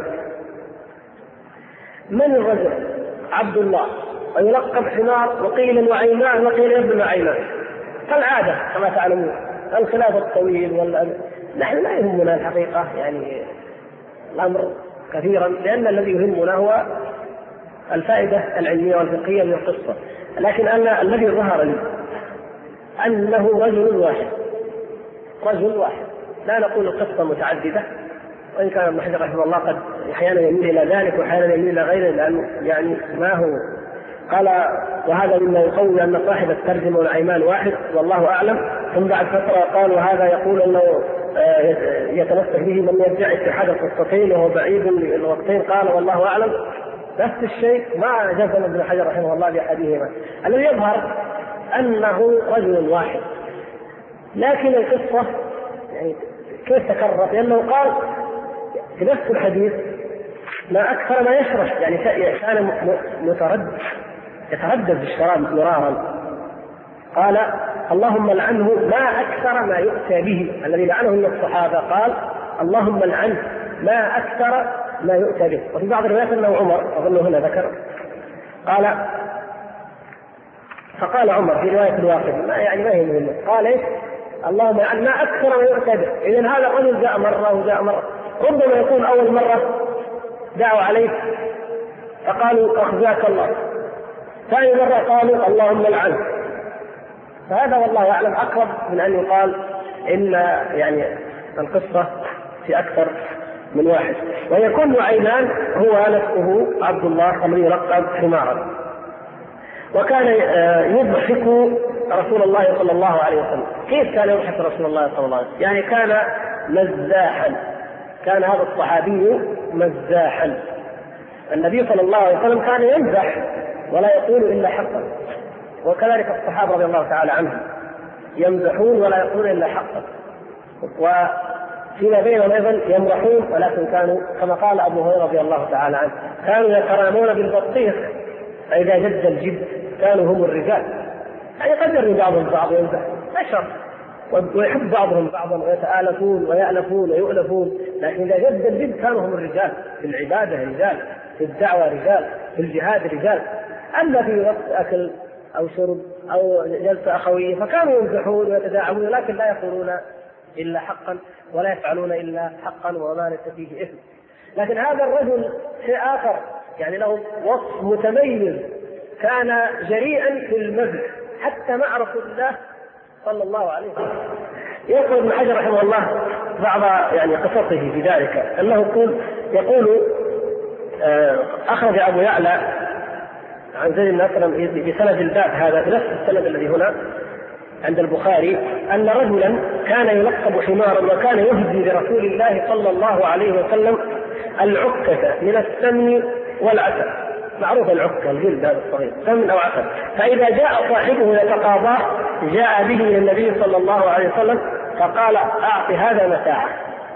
من الرجل عبد الله ويلقب حمار وقيل وعينان وقيل ابن عينان، كالعادة كما تعلمون الخلاف الطويل نحن لا يهمنا الحقيقة يعني الأمر كثيرا، لأن الذي يهمنا هو الفائدة العلمية والفقهية من القصة. لكن الذي ظهر لي أنه رجل واحد، لا نقول القصة متعددة، وإن كان ابن حجر رحمه الله قد أحيانا يميل إلى ذلك وأحيانا يميل إلى غيره، لأنه يعني ما هو قال، وهذا مما يقوي أن صاحب الترجمة والأيمان واحد والله أعلم. ثم بعد فترة قال وهذا يقول أنه يتمسك به من يدعي اتحاد القصتين وهو بعيد الوقتين، قال والله أعلم. نفس الشيء ما جزم ابن حجر رحمه الله بأحدهما. الذي يظهر أنه رجل واحد، لكن القصة يعني كيف تكرر؟ لأنه قال في نفس الحديث ما أكثر ما يشرب، يعني كان يتردد بالشراب مرارا. قال اللهم لعنه ما أكثر ما يؤتى به، الذي لعنه من الصحابة قال اللهم لعنه ما أكثر ما يؤتى به. وفي بعض الروايات أنه عمر، أظن هنا ذكر، فقال عمر في رواية الواقف ما هي مهمة، قال إيه؟ اللهم لعنه ما أكثر ما يؤتى به. إذن هذا الرجل جاء مرة وجاء مرة، ربما يكون أول مرة دعوا عليه فقالوا أخزاك الله، ثاني مرة قالوا اللهم لعنه. فهذا والله يعلم أقرب من أن يقال إن يعني القصة في أكثر من واحد. ويكون عينان هو نفسه عبد الله الذي يلقب حمارا، وكان يضحك رسول الله صلى الله عليه وسلم. كيف كان يضحك رسول الله صلى الله عليه وسلم؟ يعني كان مزاحا، كان هذا الصحابي مزاحا. النبي صلى الله عليه وسلم كان يمزح ولا يقول إلا حقا، وكذلك الصحابة رضي الله تعالى عنهم يمزحون ولا يقولون إلا حقا. فيما بينهم أيضا يمرحون، ولكن كانوا كما قال أبو هريرة رضي الله تعالى عنه كانوا يترامون بالبطيخ، فإذا جد الجد كانوا هم الرجال. يعني قد يروي بعضهم بعض ويمزح أشر، ويحب بعضهم بعضا ويتآلفون ويألفون ويؤلفون، لكن إذا جد الجد كانوا هم الرجال، في العبادة رجال، في الدعوة رجال، في الجهاد رجال. أما في وقت أكل أو شرب أو جلسة أخوية فكانوا يمزحون ويتداعبون، لكن لا يقولون إلا حقا ولا يفعلون إلا حقا وما ليس فيه إثم. لكن هذا الرجل شيء آخر، يعني له وصف متميز، كان جريئا في المزح حتى مع رسول الله صلى الله عليه وسلم. يقول ابن حجر رحمه الله بعض يعني قصصه في ذلك، أنه يقول أخرج أبو يعلى عن زيد بن أسلم بسند الباب هذا بنفس السند الذي هنا عند البخاري، أن رجلا كان يلقب حمارا وكان يهدي لرسول الله صلى الله عليه وسلم العكة من السمن والعسل. معروف العكة الجلد هذا الصغير، سمن أو عسل. فإذا جاء صاحبه يتقاضاه جاء به إلى النبي صلى الله عليه وسلم فقال أعط هذا متاعه.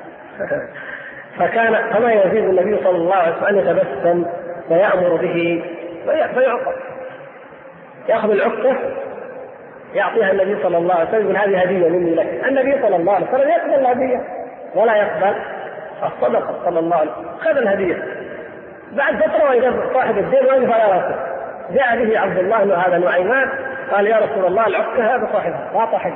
فكان كما يزيد النبي صلى الله عليه وسلم أن يتبسم ويأمر به فيعطى، يأخذ العكة يعطيها النبي صلى الله عليه وسلم، هذه هدية مني لك. النبي صلى الله عليه وسلم يقبل الهدية ولا يقبل الصدقة صلى الله عليه وسلم، خذ الهدية. بعد فترة وإذا صاحب الدين وقف على رأسه جاء به عبد الله بن هذا نعيمان قال يا رسول الله العكة هذا صاحبها لا طحن.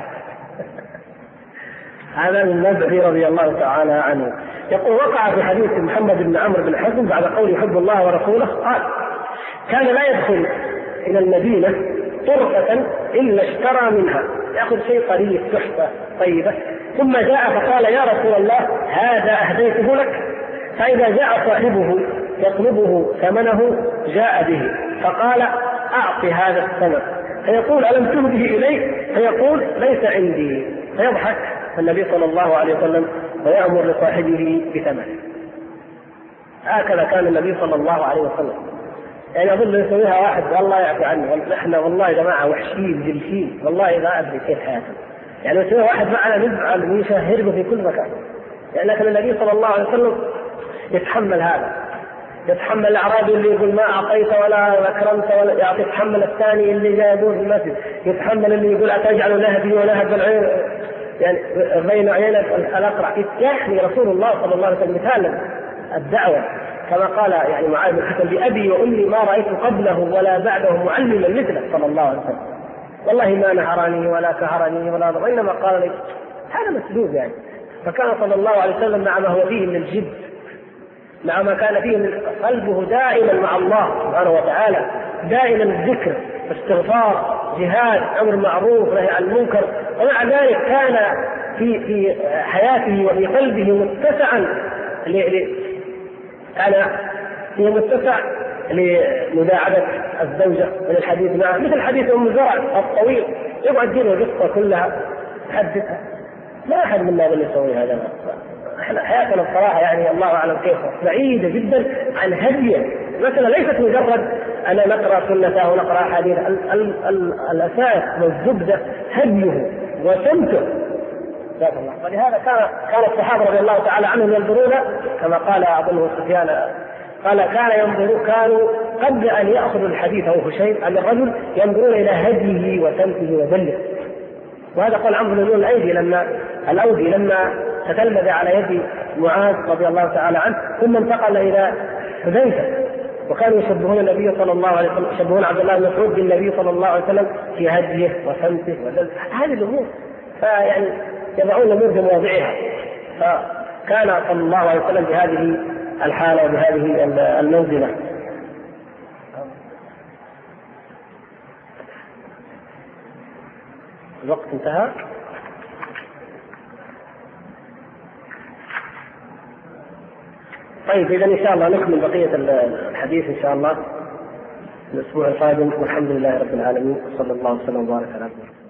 هذا من نبع رضي الله تعالى عنه. يقول وقع في حديث محمد بن عمرو بن حزم بعد قول يحب الله ورسوله قال كان لا يدخل إلى المدينة طرقة إلا اشترى منها، يأخذ شيء قليل تحفة طيبة، ثم جاء فقال يا رسول الله هذا أهديته لك. فإذا جاء صاحبه يطلبه ثمنه جاء به فقال أعط هذا الثمن، فيقول ألم تهده إلي؟ فيقول ليس عندي، فيضحك النبي صلى الله عليه وسلم ويأمر لصاحبه بثمنه. هكذا كان النبي صلى الله عليه وسلم. يعني أظن يسويها واحد والله يعفي عنه، نحن والله يا جماعة وحشين جلسين والله ما أدري كيف حياتنا، يعني يسويها واحد معنا نزعل ويشهره في كل مكان. يعني لكن النبي صلى الله عليه وسلم يتحمل هذا، يتحمل الأعرابي اللي يقول ما أعطيت ولا أكرمت ولا يتحمل الثاني اللي جاء يقول في المسجد، يتحمل اللي يقول أتجعل نهبي ونهب العين يعني بين عينك الأقرع. يحمي رسول الله صلى الله عليه وسلم مثالا الدعوة كما قال يعني معاذ بن الحسن بأبي وأمي ما رأيت قبله ولا بعده معلما مثله صلى الله عليه وسلم، والله ما نهرني ولا كهرني ولا وإنما قال لي هذا مسلوب يعني. فكان صلى الله عليه وسلم مع ما هو فيه من الجد، مع ما كان فيه من قلبه دائما مع الله سبحانه وتعالى، دائما الذكر استغفار جهاد أمر معروف نهي عن المنكر، ومع ذلك كان في حياته وفي قلبه متسعا متسع لمداعبة الزوجة وللحديث معها، مثل حديث أم زرع الطويل يقعد دينه القصة كلها يحدثها. ما أحد منا يسوي هذا. احنا حياتنا بصراحة يعني الله أعلم كيف بعيدة جدا عن هديه. مثلا ليست مجرد أنا نقرأ سنته ونقرأ حديث، الأساس والزبدة هديه وسمته. ولهذا كان الصحابة رضي الله تعالى عنهم ينظرون كما قال أظنه سفيان قال كانوا قبل أن يأخذوا الحديث أو هشيم عن الرجل ينظرون إلى هديه وسمته ودله. وهذا قال عمرو بن الأودي لما تتلمذ على يد معاذ رضي الله تعالى عنه ثم انتقل إلى حذيفة، وكانوا يشبهون النبي صلى الله عليه وسلم، يشبهون عبد الله بن مسعود بالنبي صلى الله عليه وسلم في هديه وسمته ودله. هذه الأمور فيعني يضعون الأمور في مواضعها. فكان صلى الله عليه وسلم بهذه الحالة وبهذه المنزلة. الوقت انتهى. طيب إذا إن شاء الله نكمل بقية الحديث إن شاء الله الأسبوع القادم، والحمد لله رب العالمين، وصلى الله وسلم وبارك على نبينا.